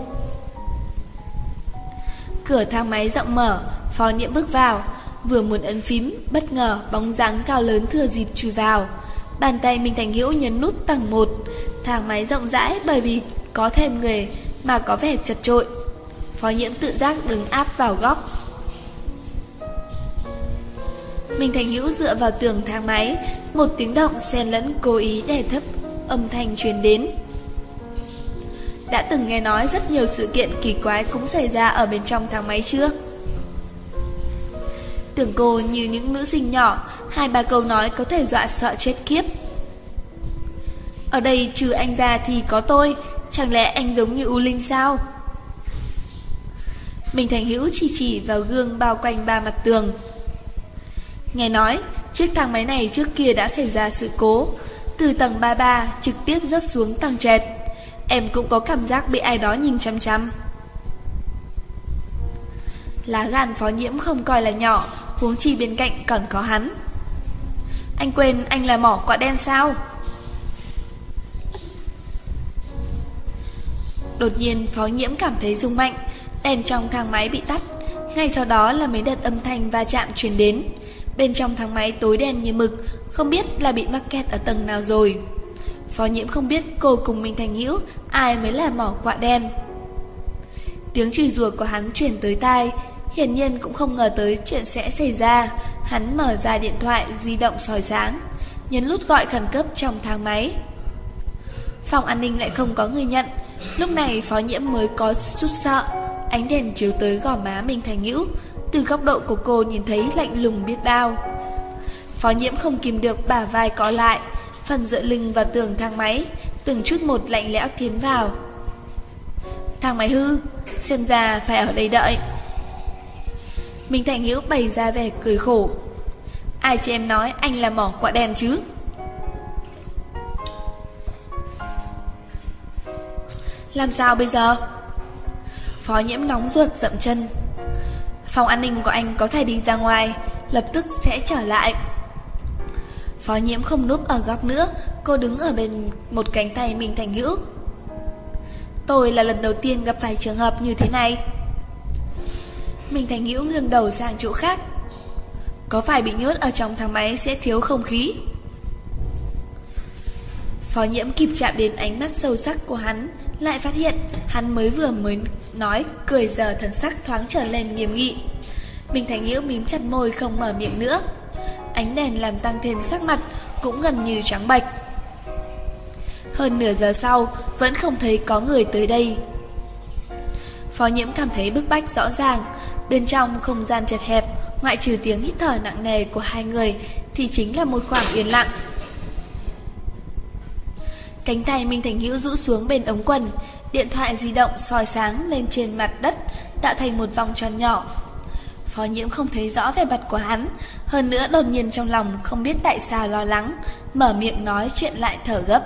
Cửa thang máy rộng mở, Phó Nhiễm bước vào, vừa muốn ấn phím, bất ngờ bóng dáng cao lớn thừa dịp chui vào. Bàn tay Minh Thành Hữu nhấn nút tầng 1. Thang máy rộng rãi bởi vì có thêm người mà có vẻ chật chội. Phó Nhiễm tự giác đứng áp vào góc. Minh Thành Hữu dựa vào tường thang máy, một tiếng động xen lẫn cố ý đè thấp âm thanh truyền đến. Đã từng nghe nói rất nhiều sự kiện kỳ quái cũng xảy ra ở bên trong thang máy chưa? Tưởng cô như những nữ sinh nhỏ, 2-3 câu nói có thể dọa sợ chết khiếp. Ở đây trừ anh ra thì có tôi, chẳng lẽ anh giống như U Linh sao? Minh Thành Hữu chỉ vào gương bao quanh 3 mặt tường. Nghe nói, chiếc thang máy này trước kia đã xảy ra sự cố, từ tầng 33 trực tiếp rớt xuống tầng trệt. Em cũng có cảm giác bị ai đó nhìn chăm chăm. Lá gan Phó Nhiễm không coi là nhỏ, huống chi bên cạnh còn có hắn. Anh quên anh là mỏ quạ đen sao? Đột nhiên Phó Nhiễm cảm thấy rung mạnh, đèn trong thang máy bị tắt. Ngay sau đó là mấy đợt âm thanh va chạm truyền đến. Bên trong thang máy tối đen như mực, không biết là bị mắc kẹt ở tầng nào rồi. Phó Nhiễm không biết cô cùng Minh Thành Hữu ai mới là mỏ quạ đen. Tiếng chửi rủa của hắn truyền tới tai, hiển nhiên cũng không ngờ tới chuyện sẽ xảy ra. Hắn mở ra điện thoại di động soi sáng, nhấn nút gọi khẩn cấp trong thang máy. Phòng an ninh lại không có người nhận. Lúc này Phó Nhiễm mới có chút sợ. Ánh đèn chiếu tới gò má Minh Thành Hữu, từ góc độ của cô nhìn thấy lạnh lùng biết bao. Phó Nhiễm không kìm được bả vai có lại, phần dựa lưng vào tường thang máy, từng chút một lạnh lẽo tiến vào. Thang máy hư, xem ra phải ở đây đợi. Minh Thành Hữu bày ra vẻ cười khổ. Ai cho em nói anh là mỏ quạ đen chứ? Làm sao bây giờ? Phó Nhiễm nóng ruột dậm chân. Phòng an ninh của anh có thể đi ra ngoài, lập tức sẽ trở lại. Phó Nhiễm không núp ở góc nữa, cô đứng ở bên một cánh tay Minh Thành Hữu. Tôi là lần đầu tiên gặp phải trường hợp như thế này. Minh Thành Hữu nghiêng đầu sang chỗ khác. Có phải bị nhốt ở trong thang máy sẽ thiếu không khí? Phó Nhiễm kịp chạm đến ánh mắt sâu sắc của hắn, lại phát hiện hắn mới nói, cười giờ thần sắc thoáng trở lên nghiêm nghị. Minh Thành Hữu mím chặt môi không mở miệng nữa. Ánh đèn làm tăng thêm sắc mặt cũng gần như trắng bệch. Hơn nửa giờ sau vẫn không thấy có người tới đây. Phó Nhiễm cảm thấy bức bách rõ ràng. Bên trong không gian chật hẹp, ngoại trừ tiếng hít thở nặng nề của hai người thì chính là một khoảng yên lặng. Cánh tay Minh Thành Hữu rũ xuống bên ống quần, điện thoại di động soi sáng lên trên mặt đất, tạo thành một vòng tròn nhỏ. Phó Nhiễm không thấy rõ vẻ mặt của hắn, hơn nữa đột nhiên trong lòng không biết tại sao lo lắng, mở miệng nói chuyện lại thở gấp.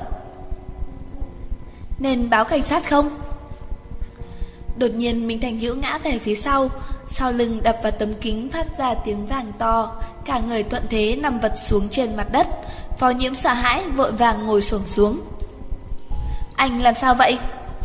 Nên báo cảnh sát không? Đột nhiên Minh Thành Hữu ngã về phía sau lưng đập vào tấm kính phát ra tiếng vang to, cả người thuận thế nằm vật xuống trên mặt đất. Phó Nhiễm sợ hãi vội vàng ngồi xổm xuống. Anh làm sao vậy?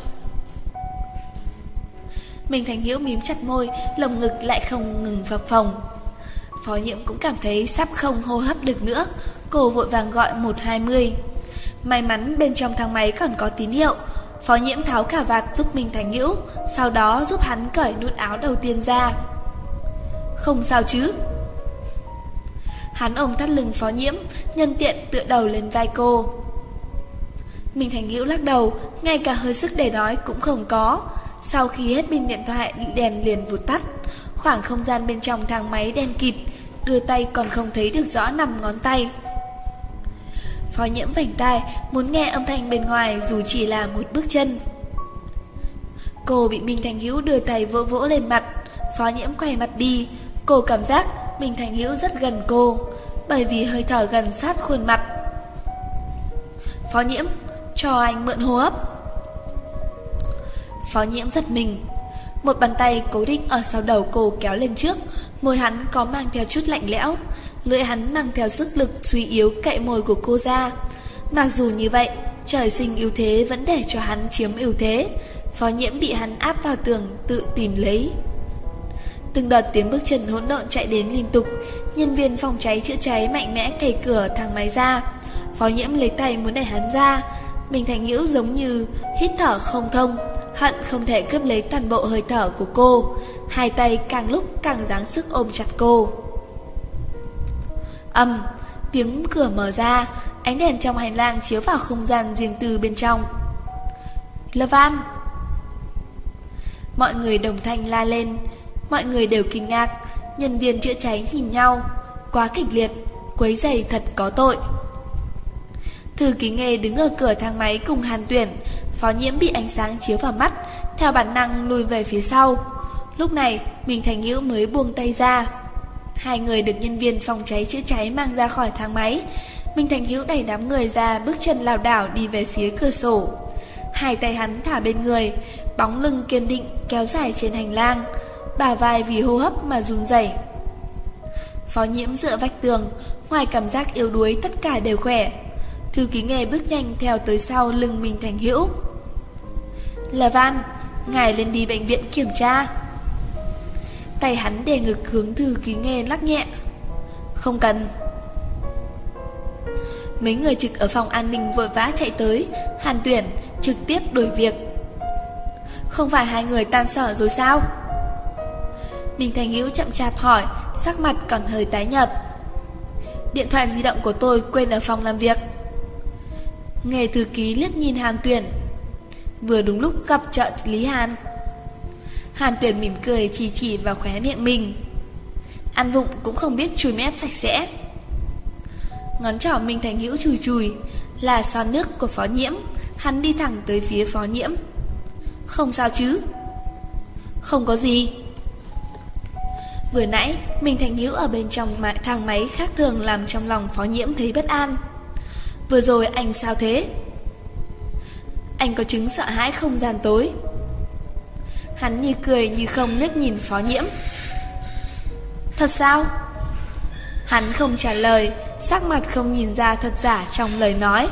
Minh Thành Hữu mím chặt môi, lồng ngực lại không ngừng phập phồng. Phó Nhiễm cũng cảm thấy sắp không hô hấp được nữa, cô vội vàng gọi 120. May mắn bên trong thang máy còn có tín hiệu. Phó Nhiễm tháo cà vạt giúp Minh Thành Hữu, sau đó giúp hắn cởi nút áo đầu tiên ra. Không sao chứ? Hắn ôm thắt lưng Phó Nhiễm, nhân tiện tựa đầu lên vai cô. Minh Thành Hữu lắc đầu, ngay cả hơi sức để nói cũng không có. Sau khi hết pin điện thoại, đèn liền vụt tắt. Khoảng không gian bên trong thang máy đen kịt, đưa tay còn không thấy được rõ 5 ngón tay. Phó Nhiễm vành tai, muốn nghe âm thanh bên ngoài dù chỉ là một bước chân. Cô bị Minh Thành Hữu đưa tay vỗ vỗ lên mặt. Phó Nhiễm quay mặt đi. Cô cảm giác Minh Thành Hữu rất gần cô, bởi vì hơi thở gần sát khuôn mặt. Phó Nhiễm, cho anh mượn hô hấp. Phó Nhiễm giật mình. Một bàn tay cố định ở sau đầu cô kéo lên trước. Môi hắn có mang theo chút lạnh lẽo, lưỡi hắn mang theo sức lực suy yếu cậy môi của cô ra. Mặc dù như vậy, trời sinh ưu thế vẫn để cho hắn chiếm ưu thế. Phó Nhiễm bị hắn áp vào tường, tự tìm lấy. Từng đợt tiếng bước chân hỗn độn chạy đến liên tục. Nhân viên phòng cháy chữa cháy mạnh mẽ cày cửa thang máy ra. Phó Nhiễm lấy tay muốn đẩy hắn ra. Minh Thành Hữu giống như hít thở không thông, hận không thể cướp lấy toàn bộ hơi thở của cô. Hai tay càng lúc càng giáng sức ôm chặt cô. Tiếng cửa mở ra, ánh đèn trong hành lang chiếu vào không gian riêng tư bên trong. Lâm Văn! Mọi người đồng thanh la lên. Mọi người đều kinh ngạc. Nhân viên chữa cháy nhìn nhau. Quá kịch liệt, quấy rầy thật có tội. Thư ký Nghê đứng ở cửa thang máy cùng Hàn Tuyển. Phó Nhiễm bị ánh sáng chiếu vào mắt, theo bản năng lùi về phía sau. Lúc này Minh Thành Hữu mới buông tay ra. Hai người được nhân viên phòng cháy chữa cháy mang ra khỏi thang máy. Minh Thành Hữu đẩy đám người ra, bước chân lảo đảo đi về phía cửa sổ. Hai tay hắn thả bên người, bóng lưng kiên định kéo dài trên hành lang, bả vai vì hô hấp mà run rẩy. Phó Nhiễm dựa vách tường, ngoài cảm giác yếu đuối tất cả đều khỏe. Thư ký Nghê bước nhanh theo tới sau lưng Minh Thành Hữu. Là Văn, ngài lên đi bệnh viện kiểm tra. Tay hắn để ngực hướng Thư ký Nghê lắc nhẹ. Không cần. Mấy người trực ở phòng an ninh vội vã chạy tới. Hàn Tuyển trực tiếp đổi việc. Không phải hai người tan sở rồi sao? Minh Thành Hữu chậm chạp hỏi, sắc mặt còn hơi tái nhợt. Điện thoại di động của tôi quên ở phòng làm việc. Nghề thư ký liếc nhìn Hàn Tuyển. Vừa đúng lúc gặp trợ lý Hàn. Hàn Tuyển mỉm cười chỉ vào khóe miệng mình. Ăn vụng cũng không biết chùi mép sạch sẽ. Ngón trỏ Minh Thành Hữu chùi là son nước của Phó Nhiễm. Hắn đi thẳng tới phía Phó Nhiễm. Không sao chứ? Không có gì. Vừa nãy Minh Thành Hữu ở bên trong thang máy khác thường làm trong lòng Phó Nhiễm thấy bất an. Vừa rồi anh sao thế? Anh có chứng sợ hãi không gian tối. Hắn như cười như không liếc nhìn Phó Nhiễm. Thật sao? Hắn không trả lời, sắc mặt không nhìn ra thật giả trong lời nói.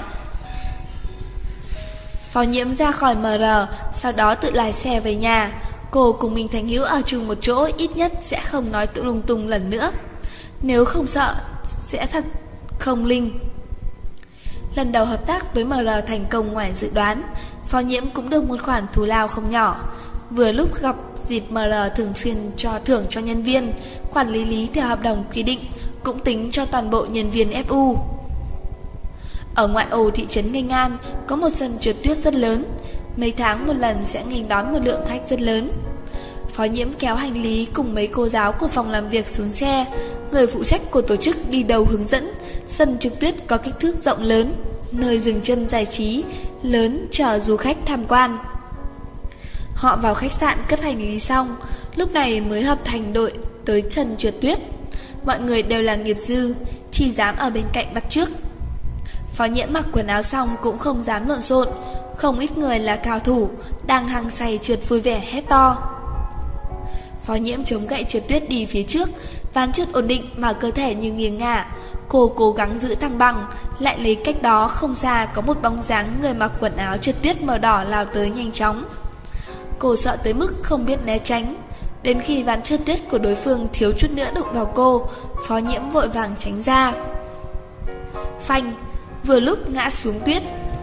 Phó Nhiễm ra khỏi MR, sau đó tự lái xe về nhà. Cô cùng Minh Thành Hữu ở chung một chỗ, ít nhất sẽ không nói tự lung tung lần nữa. Nếu không sợ, sẽ thật không linh. Lần đầu hợp tác với MR thành công ngoài dự đoán. Phó Nhiễm cũng được một khoản thù lao không nhỏ. Vừa lúc gặp dịp MR thường xuyên cho thưởng cho nhân viên, quản lý Lý theo hợp đồng quy định cũng tính cho toàn bộ nhân viên FU. Ở ngoại ô thị trấn Nghênh An có một sân trượt tuyết rất lớn, mấy tháng một lần sẽ nghênh đón một lượng khách rất lớn. Phó Nhiễm kéo hành lý cùng mấy cô giáo của phòng làm việc xuống xe. Người phụ trách của tổ chức đi đầu hướng dẫn. Sân trượt tuyết có kích thước rộng lớn, nơi dừng chân giải trí lớn chờ du khách tham quan. Họ vào khách sạn cất hành lý xong, lúc này mới hợp thành đội tới sân trượt tuyết. Mọi người đều là nghiệp dư, chỉ dám ở bên cạnh bắt chước. Phó Nhiễm mặc quần áo xong cũng không dám lộn xộn. Không ít người là cao thủ, đang hăng say trượt vui vẻ hét to. Phó Nhiễm chống gậy trượt tuyết đi phía trước, ván trượt ổn định mà cơ thể như nghiêng ngả. Cô cố gắng giữ thăng bằng, lại lấy cách đó không xa có một bóng dáng người mặc quần áo trượt tuyết màu đỏ lao tới nhanh chóng. Cô sợ tới mức không biết né tránh. Đến khi ván trượt tuyết của đối phương thiếu chút nữa đụng vào cô, Phó Nhiễm vội vàng tránh ra. Phanh, vừa lúc ngã xuống tuyết.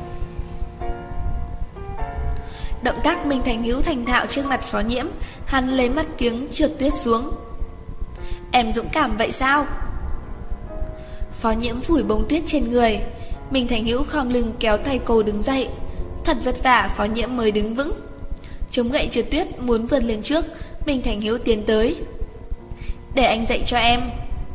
Động tác Minh Thành Hữu thành thạo trước mặt Phó Nhiễm. Hắn lấy mắt kiếng trượt tuyết xuống. Em dũng cảm vậy sao? Phó Nhiễm phủi bông tuyết trên người. Minh Thành Hữu khom lưng kéo tay cô đứng dậy. Thật vất vả Phó Nhiễm mới đứng vững. Chống gậy trượt tuyết muốn vươn lên trước, Minh Thành Hữu tiến tới. Để anh dạy cho em.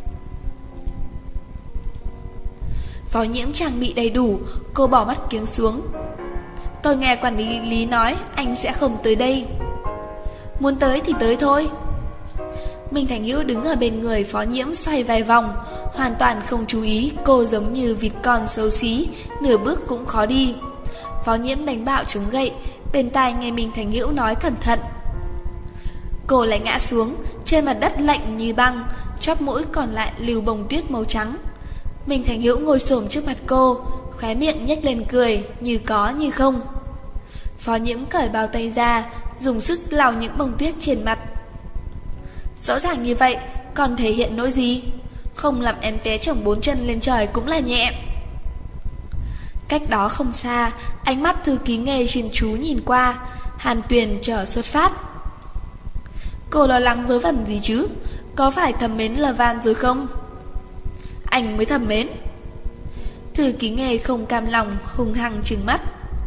Phó Nhiễm trang bị đầy đủ. Cô bỏ mắt kiếng xuống. Tôi nghe quản lý Lý nói anh sẽ không tới đây. Muốn tới thì tới thôi. Minh Thành Hữu đứng ở bên người Phó Nhiễm xoay vài vòng, hoàn toàn không chú ý cô giống như vịt con xấu xí, nửa bước cũng khó đi. Phó Nhiễm đánh bạo chống gậy, bên tai nghe Minh Thành Hữu nói cẩn thận. Cô lại ngã xuống, trên mặt đất lạnh như băng, chóp mũi còn lại lưu bông tuyết màu trắng. Minh Thành Hữu ngồi xổm trước mặt cô, khóe miệng nhếch lên cười, như có như không. Phó Nhiễm cởi bao tay ra, dùng sức lau những bông tuyết trên mặt. Rõ ràng như vậy, còn thể hiện nỗi gì? Không làm em té chồng 4 chân lên trời cũng là nhẹ. Cách đó không xa, ánh mắt thư ký nghề chuyên chú nhìn qua. Hàn Tuyền chờ xuất phát. Cô lo lắng vớ vẩn gì chứ? Có phải thầm mến Lavan rồi không? Anh mới thầm mến. Thư ký nghề không cam lòng, hung hăng trừng mắt.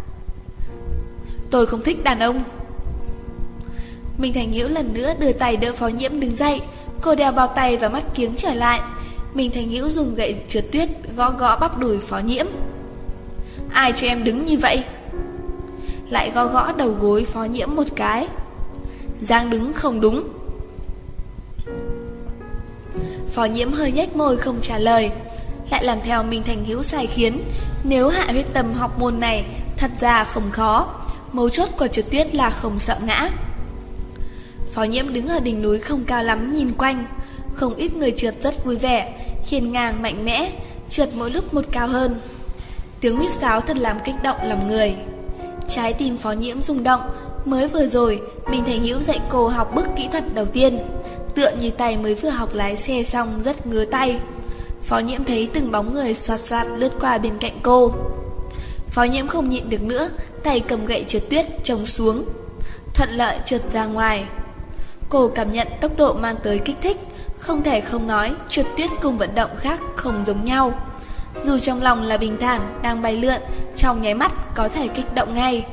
Tôi không thích đàn ông. Minh Thành Hữu lần nữa đưa tay đỡ Phó Nhiễm đứng dậy. Cô đeo bao tay và mắt kiếng trở lại. Minh Thành Hữu dùng gậy trượt tuyết gõ gõ bắp đùi Phó Nhiễm. Ai cho em đứng như vậy? Lại gõ gõ đầu gối Phó Nhiễm một cái. Giang đứng không đúng. Phó Nhiễm hơi nhếch môi không trả lời, lại làm theo Minh Thành Hữu sai khiến. Nếu hạ huyết tâm học môn này thật ra không khó, mấu chốt của trượt tuyết là không sợ ngã. Phó Nhiễm đứng ở đỉnh núi không cao lắm nhìn quanh. Không ít người trượt rất vui vẻ, hiên ngang mạnh mẽ, trượt mỗi lúc một cao hơn. Tiếng huýt sáo thật làm kích động lòng người. Trái tim Phó Nhiễm rung động. Mới vừa rồi Minh Thành Hữu dạy cô học bước kỹ thuật đầu tiên, tựa như tay mới vừa học lái xe xong rất ngứa tay. Phó Nhiễm thấy từng bóng người xoạt xoạt lướt qua bên cạnh cô. Phó Nhiễm không nhịn được nữa, tay cầm gậy trượt tuyết chống xuống, thuận lợi trượt ra ngoài. Cô cảm nhận tốc độ mang tới kích thích. Không thể không nói, trượt tuyết cùng vận động khác không giống nhau. Dù trong lòng là bình thản, đang bay lượn, trong nháy mắt có thể kích động ngay.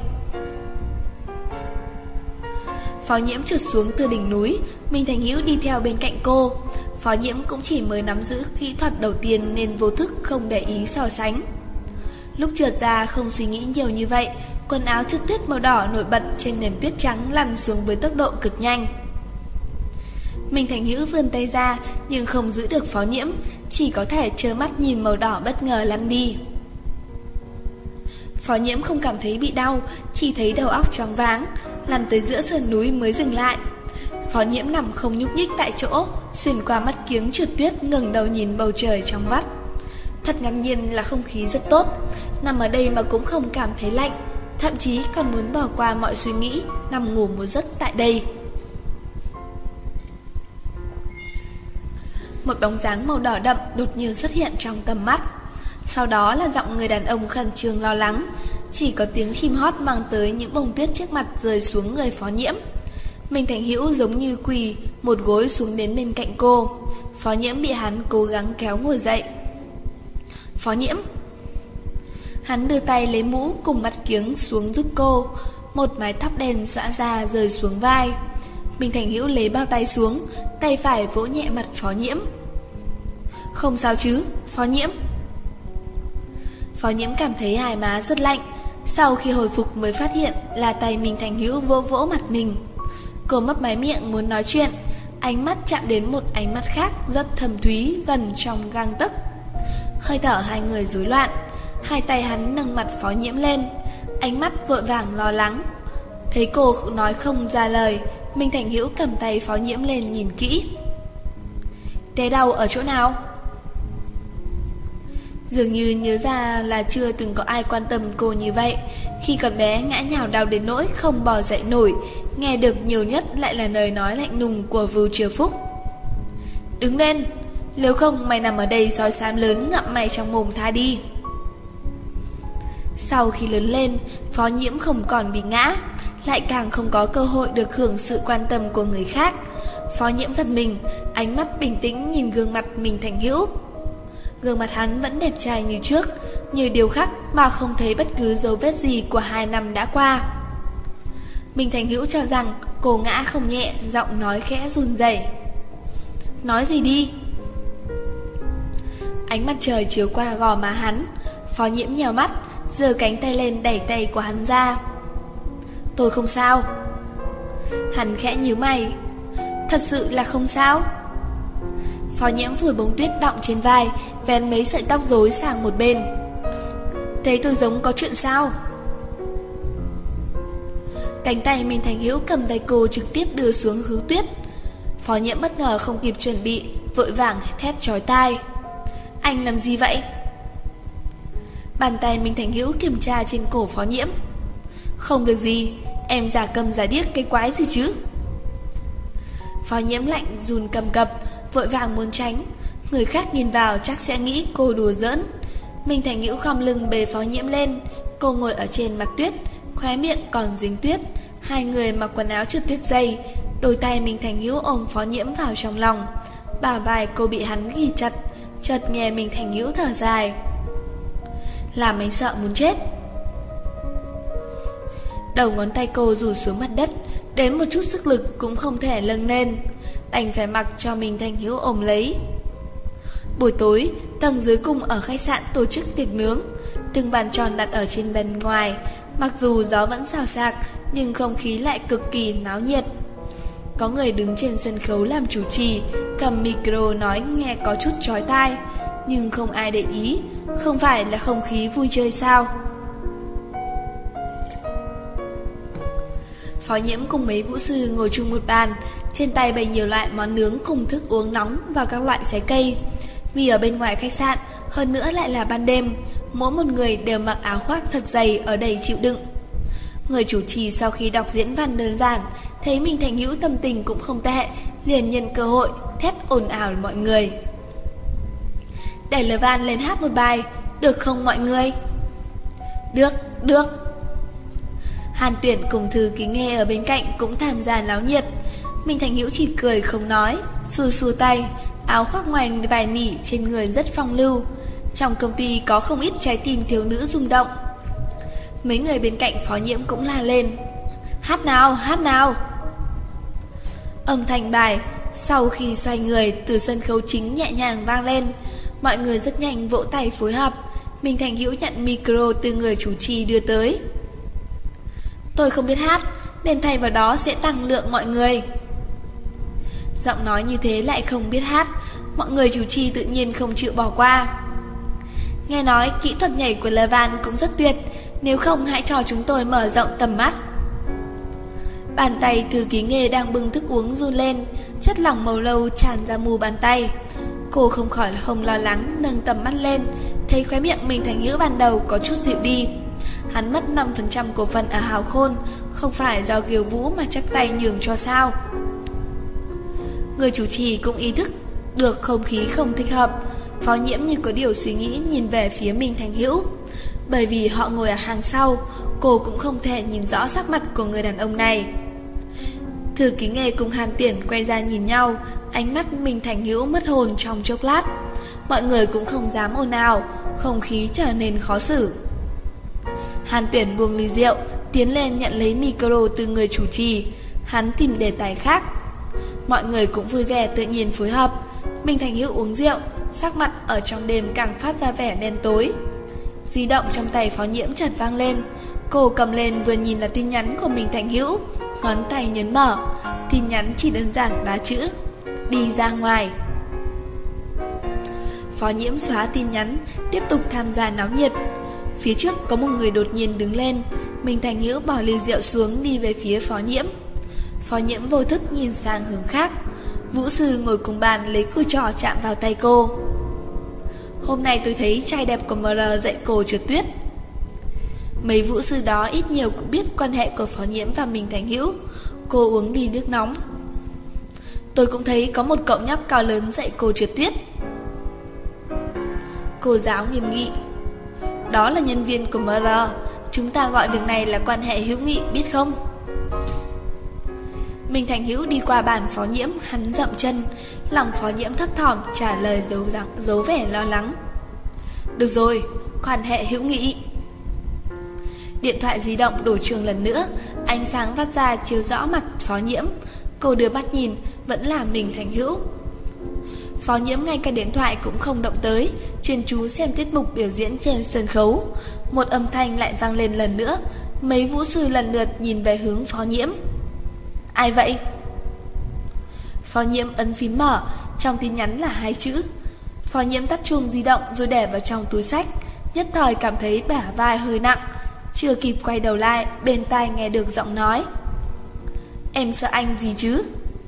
Phó Nhiễm trượt xuống từ đỉnh núi, Minh Thành Hữu đi theo bên cạnh cô. Phó Nhiễm cũng chỉ mới nắm giữ kỹ thuật đầu tiên nên vô thức không để ý so sánh. Lúc trượt ra không suy nghĩ nhiều như vậy, quần áo trượt tuyết màu đỏ nổi bật trên nền tuyết trắng lăn xuống với tốc độ cực nhanh. Minh Thành Hữu vươn tay ra nhưng không giữ được Phó Nhiễm, chỉ có thể trơ mắt nhìn màu đỏ bất ngờ lăn đi. Phó Nhiễm không cảm thấy bị đau, chỉ thấy đầu óc choáng váng, lăn tới giữa sườn núi mới dừng lại. Phó Nhiễm nằm không nhúc nhích tại chỗ, xuyên qua mắt kiếng trượt tuyết ngẩng đầu nhìn bầu trời trong vắt. Thật ngạc nhiên là không khí rất tốt, nằm ở đây mà cũng không cảm thấy lạnh, thậm chí còn muốn bỏ qua mọi suy nghĩ, nằm ngủ một giấc tại đây. Một bóng dáng màu đỏ đậm đột nhiên xuất hiện trong tầm mắt. Sau đó là giọng người đàn ông khẩn trương lo lắng. chỉ có tiếng chim hót mang tới những bông tuyết trước mặt rơi xuống người Phó Nhiễm. Minh Thành Hữu giống như quỳ một gối xuống đến bên cạnh cô. Phó Nhiễm bị hắn cố gắng kéo ngồi dậy. Phó Nhiễm. Hắn đưa tay lấy mũ cùng mắt kiếng xuống giúp cô. Một mái tóc đen xõa ra rơi xuống vai. Minh Thành Hữu lấy bao tay xuống, tay phải vỗ nhẹ mặt Phó Nhiễm. Không sao chứ, Phó Nhiễm. Phó Nhiễm cảm thấy hai má rất lạnh. Sau khi hồi phục mới phát hiện là tay Minh Thành Hữu vỗ vỗ mặt mình. Cô mấp máy miệng muốn nói chuyện, ánh mắt chạm đến một ánh mắt khác rất thâm thúy gần trong gang tấc. Hơi thở hai người rối loạn. Hai tay hắn nâng mặt Phó Nhiễm lên, ánh mắt vội vàng lo lắng. Thấy cô nói không ra lời, Minh Thành Hữu cầm tay Phó Nhiễm lên nhìn kỹ. Té đau ở chỗ nào? Dường như nhớ ra là chưa từng có ai quan tâm cô như vậy. Khi còn bé ngã nhào đau đến nỗi không bò dậy nổi, nghe được nhiều nhất lại là lời nói lạnh lùng của Vưu Triều Phúc. Đứng lên, nếu không mày nằm ở đây sói xám lớn ngậm mày trong mồm tha đi. Sau khi lớn lên, Phó Nhiễm không còn bị ngã, lại càng không có cơ hội được hưởng sự quan tâm của người khác. Phó Nhiễm giật mình, ánh mắt bình tĩnh nhìn gương mặt Minh Thành Hữu. Gương mặt hắn vẫn đẹp trai như trước, như điều khắc mà không thấy bất cứ dấu vết gì của 2 năm đã qua. Minh Thành Hữu cho rằng cô ngã không nhẹ, giọng nói khẽ run rẩy. Nói gì đi? Ánh mặt trời chiếu qua gò má hắn. Phó Nhiễm nhèo mắt, giơ cánh tay lên đẩy tay của hắn ra. Tôi không sao. Hắn khẽ nhíu mày. Thật sự là không sao? Phó Nhiễm phủi bông tuyết đọng trên vai, vén mấy sợi tóc rối sang một bên. Thế tôi giống có chuyện sao? Cánh tay Minh Thành Hữu cầm tay cô trực tiếp đưa xuống hứ tuyết. Phó Nhiễm bất ngờ không kịp chuẩn bị, vội vàng thét chói tai. Anh làm gì vậy? Bàn tay Minh Thành Hữu kiểm tra trên cổ Phó Nhiễm. Không việc gì, em giả câm giả điếc cái quái gì chứ? Phó Nhiễm lạnh run cầm cập, vội vàng muốn tránh. Người khác nhìn vào chắc sẽ nghĩ cô đùa giỡn. Minh Thành Hữu khom lưng bế Phó Nhiễm lên. Cô ngồi ở trên mặt tuyết, khóe miệng còn dính tuyết. Hai người mặc quần áo trượt tuyết dày. Đôi tay Minh Thành Hữu ôm Phó Nhiễm vào trong lòng. Bả vai cô bị hắn ghi chặt. Chợt nghe Minh Thành Hữu thở dài. Làm anh sợ muốn chết. Đầu ngón tay cô rủ xuống mặt đất, đến một chút sức lực cũng không thể nâng lên, đành phải mặc cho Minh Thành Hữu ôm lấy. Buổi tối, tầng dưới cùng ở khách sạn tổ chức tiệc nướng. Từng bàn tròn đặt ở trên bên ngoài. Mặc dù gió vẫn xào xạc, nhưng không khí lại cực kỳ náo nhiệt. Có người đứng trên sân khấu làm chủ trì, cầm micro nói nghe có chút chói tai, nhưng không ai để ý. Không phải là không khí vui chơi sao? Phó Nhiễm cùng mấy vũ sư ngồi chung một bàn, trên tay bày nhiều loại món nướng cùng thức uống nóng và các loại trái cây. Vì ở bên ngoài khách sạn, hơn nữa lại là ban đêm, mỗi một người đều mặc áo khoác thật dày ở đầy chịu đựng. Người chủ trì sau khi đọc diễn văn đơn giản, thấy Minh Thành Hữu tâm tình cũng không tệ, liền nhân cơ hội thét ồn ào mọi người. Đẩy Lờ Van lên hát một bài, được không mọi người? Được, được. Hàn Tuyển cùng Thư Ký Nghe ở bên cạnh cũng tham gia náo nhiệt. Minh Thành Hữu chỉ cười không nói, xua xua tay, áo khoác ngoài vải nỉ trên người rất phong lưu. Trong công ty có không ít trái tim thiếu nữ rung động. Mấy người bên cạnh Phó Nhiễm cũng la lên. Hát nào, hát nào. Âm thanh bài sau khi xoay người từ sân khấu chính nhẹ nhàng vang lên. Mọi người rất nhanh vỗ tay phối hợp. Minh Thành Hữu nhận micro từ người chủ trì đưa tới. Tôi không biết hát, nên thay vào đó sẽ tăng lượng mọi người. Giọng nói như thế lại không biết hát, mọi người chủ trì tự nhiên không chịu bỏ qua. Nghe nói kỹ thuật nhảy của Lờ Van cũng rất tuyệt, nếu không hãy cho chúng tôi mở rộng tầm mắt. Bàn tay Thư Ký Nghe đang bưng thức uống run lên, chất lỏng màu nâu tràn ra mu bàn tay. Cô không khỏi không lo lắng, nâng tầm mắt lên, thấy khóe miệng Minh Thành Hữu ban đầu có chút dịu đi. Hắn mất 5% cổ phần ở Hào Khôn, không phải do Kiều Vũ mà chắp tay nhường cho sao. Người chủ trì cũng ý thức được không khí không thích hợp. Phó Nhiễm như có điều suy nghĩ nhìn về phía Minh Thành Hữu. Bởi vì họ ngồi ở hàng sau, cô cũng không thể nhìn rõ sắc mặt của người đàn ông này. Thư ký nghề cùng Hàn Tiễn quay ra nhìn nhau, ánh mắt Minh Thành Hữu mất hồn trong chốc lát. Mọi người cũng không dám ồn ào, không khí trở nên khó xử. Hàn Tiễn buông ly rượu, tiến lên nhận lấy micro từ người chủ trì. Hắn tìm đề tài khác. Mọi người cũng vui vẻ tự nhiên phối hợp. Minh Thành Hữu uống rượu, sắc mặt ở trong đêm càng phát ra vẻ đen tối. Di động trong tay Phó Nhiễm chợt vang lên. Cô cầm lên vừa nhìn là tin nhắn của Minh Thành Hữu, ngón tay nhấn mở. Tin nhắn chỉ đơn giản 3 chữ: đi ra ngoài. Phó Nhiễm xóa tin nhắn, tiếp tục tham gia náo nhiệt. Phía trước có một người đột nhiên đứng lên. Minh Thành Hữu bỏ ly rượu xuống, đi về phía Phó Nhiễm. Phó Nhiễm vô thức nhìn sang hướng khác. Vũ sư ngồi cùng bàn lấy cùi trỏ chạm vào tay cô. Hôm nay tôi thấy trai đẹp của MR dạy cô trượt tuyết. Mấy vũ sư đó ít nhiều cũng biết quan hệ của Phó Nhiễm và Minh Thành Hữu. Cô uống ly nước nóng. Tôi cũng thấy có một cậu nhóc cao lớn dạy cô trượt tuyết. Cô giáo nghiêm nghị. Đó là nhân viên của MR. Chúng ta gọi việc này là quan hệ hữu nghị, biết không? Minh Thành Hữu đi qua bàn Phó Nhiễm, hắn dậm chân. Lòng Phó Nhiễm thấp thỏm trả lời giấu vẻ lo lắng. Được rồi, quan hệ hữu nghị. Điện thoại di động đổ chuông lần nữa, ánh sáng vắt ra chiếu rõ mặt Phó Nhiễm. Cô đưa mắt nhìn, vẫn là Minh Thành Hữu. Phó Nhiễm ngay cả điện thoại cũng không động tới, chuyên chú xem tiết mục biểu diễn trên sân khấu. Một âm thanh lại vang lên lần nữa. Mấy vũ sư lần lượt nhìn về hướng Phó Nhiễm. Ai vậy? Phó Nhiễm ấn phím mở, trong tin nhắn là 2 chữ. Phó Nhiễm tắt chuông di động rồi để vào trong túi xách. Nhất thời cảm thấy bả vai hơi nặng. Chưa kịp quay đầu lại, bên tai nghe được giọng nói. Em sợ anh gì chứ?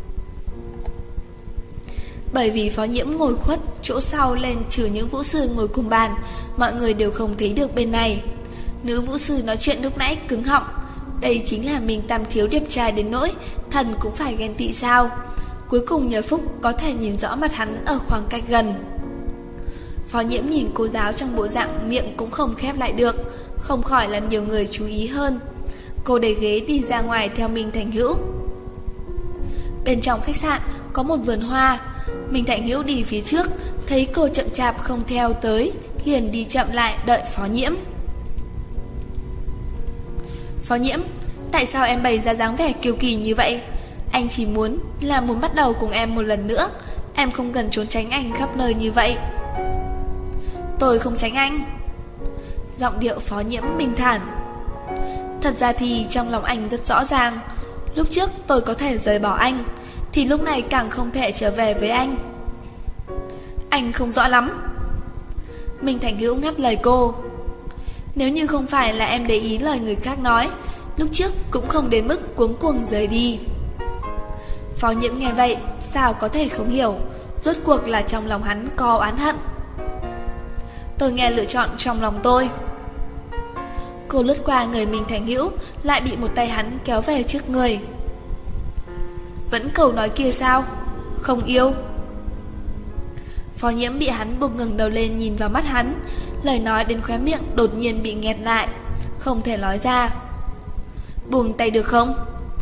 Bởi vì Phó Nhiễm ngồi khuất chỗ sau lên, trừ những vũ sư ngồi cùng bàn, mọi người đều không thấy được bên này. Nữ vũ sư nói chuyện lúc nãy cứng họng. Đây chính là Minh Tam Thiếu đẹp trai đến nỗi thần cũng phải ghen tị sao? Cuối cùng nhờ phúc có thể nhìn rõ mặt hắn ở khoảng cách gần. Phó Nhiễm nhìn cô giáo trong bộ dạng miệng cũng không khép lại được, không khỏi làm nhiều người chú ý hơn. Cô đẩy ghế đi ra ngoài theo Minh Thành Hữu. Bên trong khách sạn có một vườn hoa. Minh Thành Hữu đi phía trước, thấy cô chậm chạp không theo tới, liền đi chậm lại đợi Phó Nhiễm. Phó Nhiễm, tại sao em bày ra dáng vẻ kiêu kỳ như vậy? Anh chỉ muốn bắt đầu cùng em một lần nữa. Em không cần trốn tránh anh khắp nơi như vậy. Tôi không tránh anh. Giọng điệu Phó Nhiễm bình thản. Thật ra thì trong lòng anh rất rõ ràng. Lúc trước tôi có thể rời bỏ anh, thì lúc này càng không thể trở về với anh. Anh không rõ lắm. Minh Thành Hữu ngắt lời cô. Nếu như không phải là em để ý lời người khác nói, lúc trước cũng không đến mức cuống cuồng rời đi. Phó Nhiễm nghe vậy, sao có thể không hiểu, rốt cuộc là trong lòng hắn có oán hận. Tôi nghe lựa chọn trong lòng tôi. Cô lướt qua người Minh Thành Hữu, lại bị một tay hắn kéo về trước người. Vẫn câu nói kia sao? Không yêu. Phó Nhiễm bị hắn buộc ngẩng đầu lên nhìn vào mắt hắn. Lời nói đến khóe miệng đột nhiên bị nghẹt lại, không thể nói ra. Buông tay được không?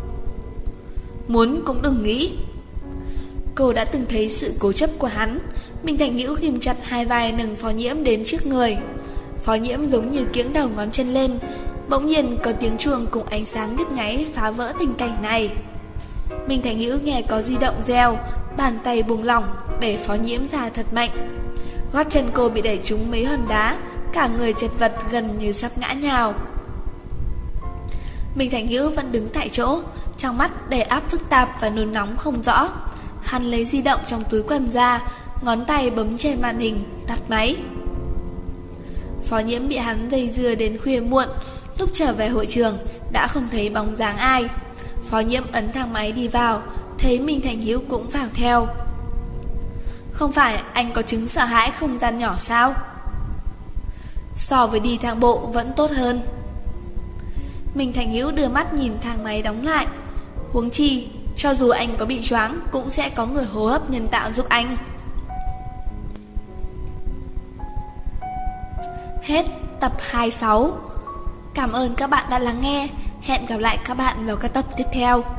Muốn cũng đừng nghĩ. Cô đã từng thấy sự cố chấp của hắn. Minh Thành Hữu ghim chặt hai vai nâng Phó Nhiễm đến trước người. Phó Nhiễm giống như kiễng đầu ngón chân lên. Bỗng nhiên có tiếng chuông cùng ánh sáng nhấp nháy phá vỡ tình cảnh này. Minh Thành Hữu nghe có di động reo, bàn tay buông lỏng để Phó Nhiễm ra thật mạnh. Gót chân cô bị đẩy trúng mấy hòn đá, cả người chật vật gần như sắp ngã nhào. Minh Thành Hữu vẫn đứng tại chỗ, trong mắt đầy áp phức tạp và nôn nóng không rõ. Hắn lấy di động trong túi quần ra, ngón tay bấm trên màn hình, tắt máy. Phó Nhiễm bị hắn dây dưa đến khuya muộn. Lúc trở về hội trường đã không thấy bóng dáng ai. Phó Nhiễm ấn thang máy đi vào, thấy Minh Thành Hữu cũng vào theo. Không phải anh có chứng sợ hãi không gian nhỏ sao? So với đi thang bộ vẫn tốt hơn. Minh Thành Hữu đưa mắt nhìn thang máy đóng lại. Huống chi, cho dù anh có bị choáng cũng sẽ có người hô hấp nhân tạo giúp anh. Hết tập 26. Cảm ơn các bạn đã lắng nghe. Hẹn gặp lại các bạn vào các tập tiếp theo.